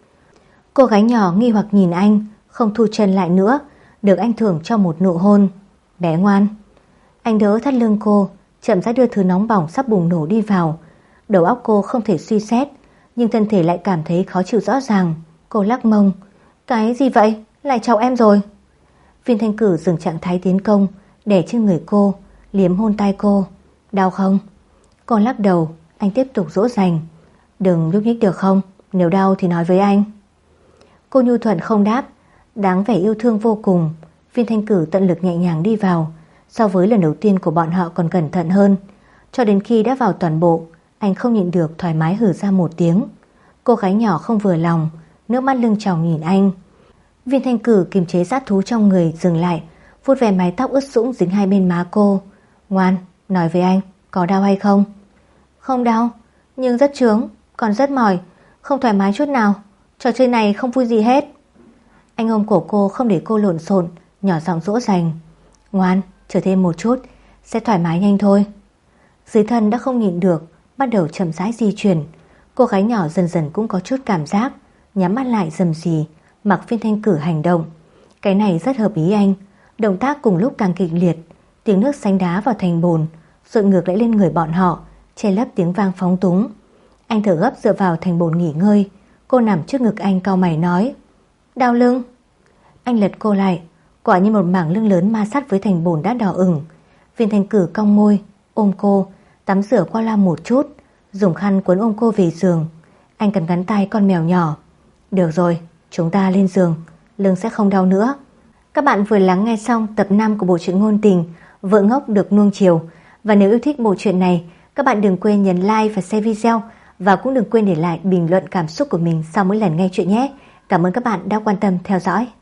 Cô gái nhỏ nghi hoặc nhìn anh, không thu chân lại nữa, được anh thưởng cho một nụ hôn. Bé ngoan. Anh đỡ thắt lưng cô, chậm rãi đưa thứ nóng bỏng sắp bùng nổ đi vào. Đầu óc cô không thể suy xét, nhưng thân thể lại cảm thấy khó chịu rõ ràng. Cô lắc mông. Cái gì vậy? Lại chọc em rồi. Viên Thanh Cử dừng trạng thái tiến công, đè trên người cô, liếm hôn tai cô. Đau không? Cô lắc đầu. Anh tiếp tục dỗ dành. Đừng nhúc nhích được không? Nếu đau thì nói với anh. Cô nhu thuận không đáp, đáng vẻ yêu thương vô cùng. Viên Thanh Cử tận lực nhẹ nhàng đi vào, so với lần đầu tiên của bọn họ còn cẩn thận hơn. Cho đến khi đã vào toàn bộ, anh không nhịn được thoải mái hử ra một tiếng. Cô gái nhỏ không vừa lòng, nước mắt lưng tròng nhìn anh. Viên Thanh Cử kiềm chế dã thú trong người dừng lại, vuốt về mái tóc ướt sũng dính hai bên má cô. Ngoan, nói với anh, có đau hay không? Không đau, nhưng rất chướng, còn rất mỏi, không thoải mái chút nào. Trò chơi này không vui gì hết. Anh ôm cổ cô không để cô lộn xộn, nhỏ giọng dỗ dành. Ngoan, chờ thêm một chút, sẽ thoải mái nhanh thôi. Dưới thân đã không nhịn được, bắt đầu chậm rãi di chuyển. Cô gái nhỏ dần dần cũng có chút cảm giác, nhắm mắt lại rầm rì, mặc Viên Thanh Cử hành động. Cái này rất hợp ý anh. Động tác cùng lúc càng kịch liệt, tiếng nước sánh đá vào thành bồn dội ngược lại lên người bọn họ, che lấp tiếng vang phóng túng. Anh thở gấp dựa vào thành bồn nghỉ ngơi. Cô nằm trước ngực anh cau mày nói. Đau lưng. Anh lật cô lại, quả như một mảng lưng lớn ma sát với thành bồn đã đỏ ửng. Viên Thanh Cử cong môi, ôm cô, tắm rửa qua loa một chút, dùng khăn cuốn ôm cô về giường. Anh cầm gắn tay con mèo nhỏ. Được rồi, chúng ta lên giường, lưng sẽ không đau nữa. Các bạn vừa lắng nghe xong tập 5 của bộ truyện ngôn tình Vợ Ngốc Được Nuông Chiều. Và nếu yêu thích bộ truyện này, các bạn đừng quên nhấn like và share video, và cũng đừng quên để lại bình luận cảm xúc của mình sau mỗi lần nghe chuyện nhé. Cảm ơn các bạn đã quan tâm theo dõi.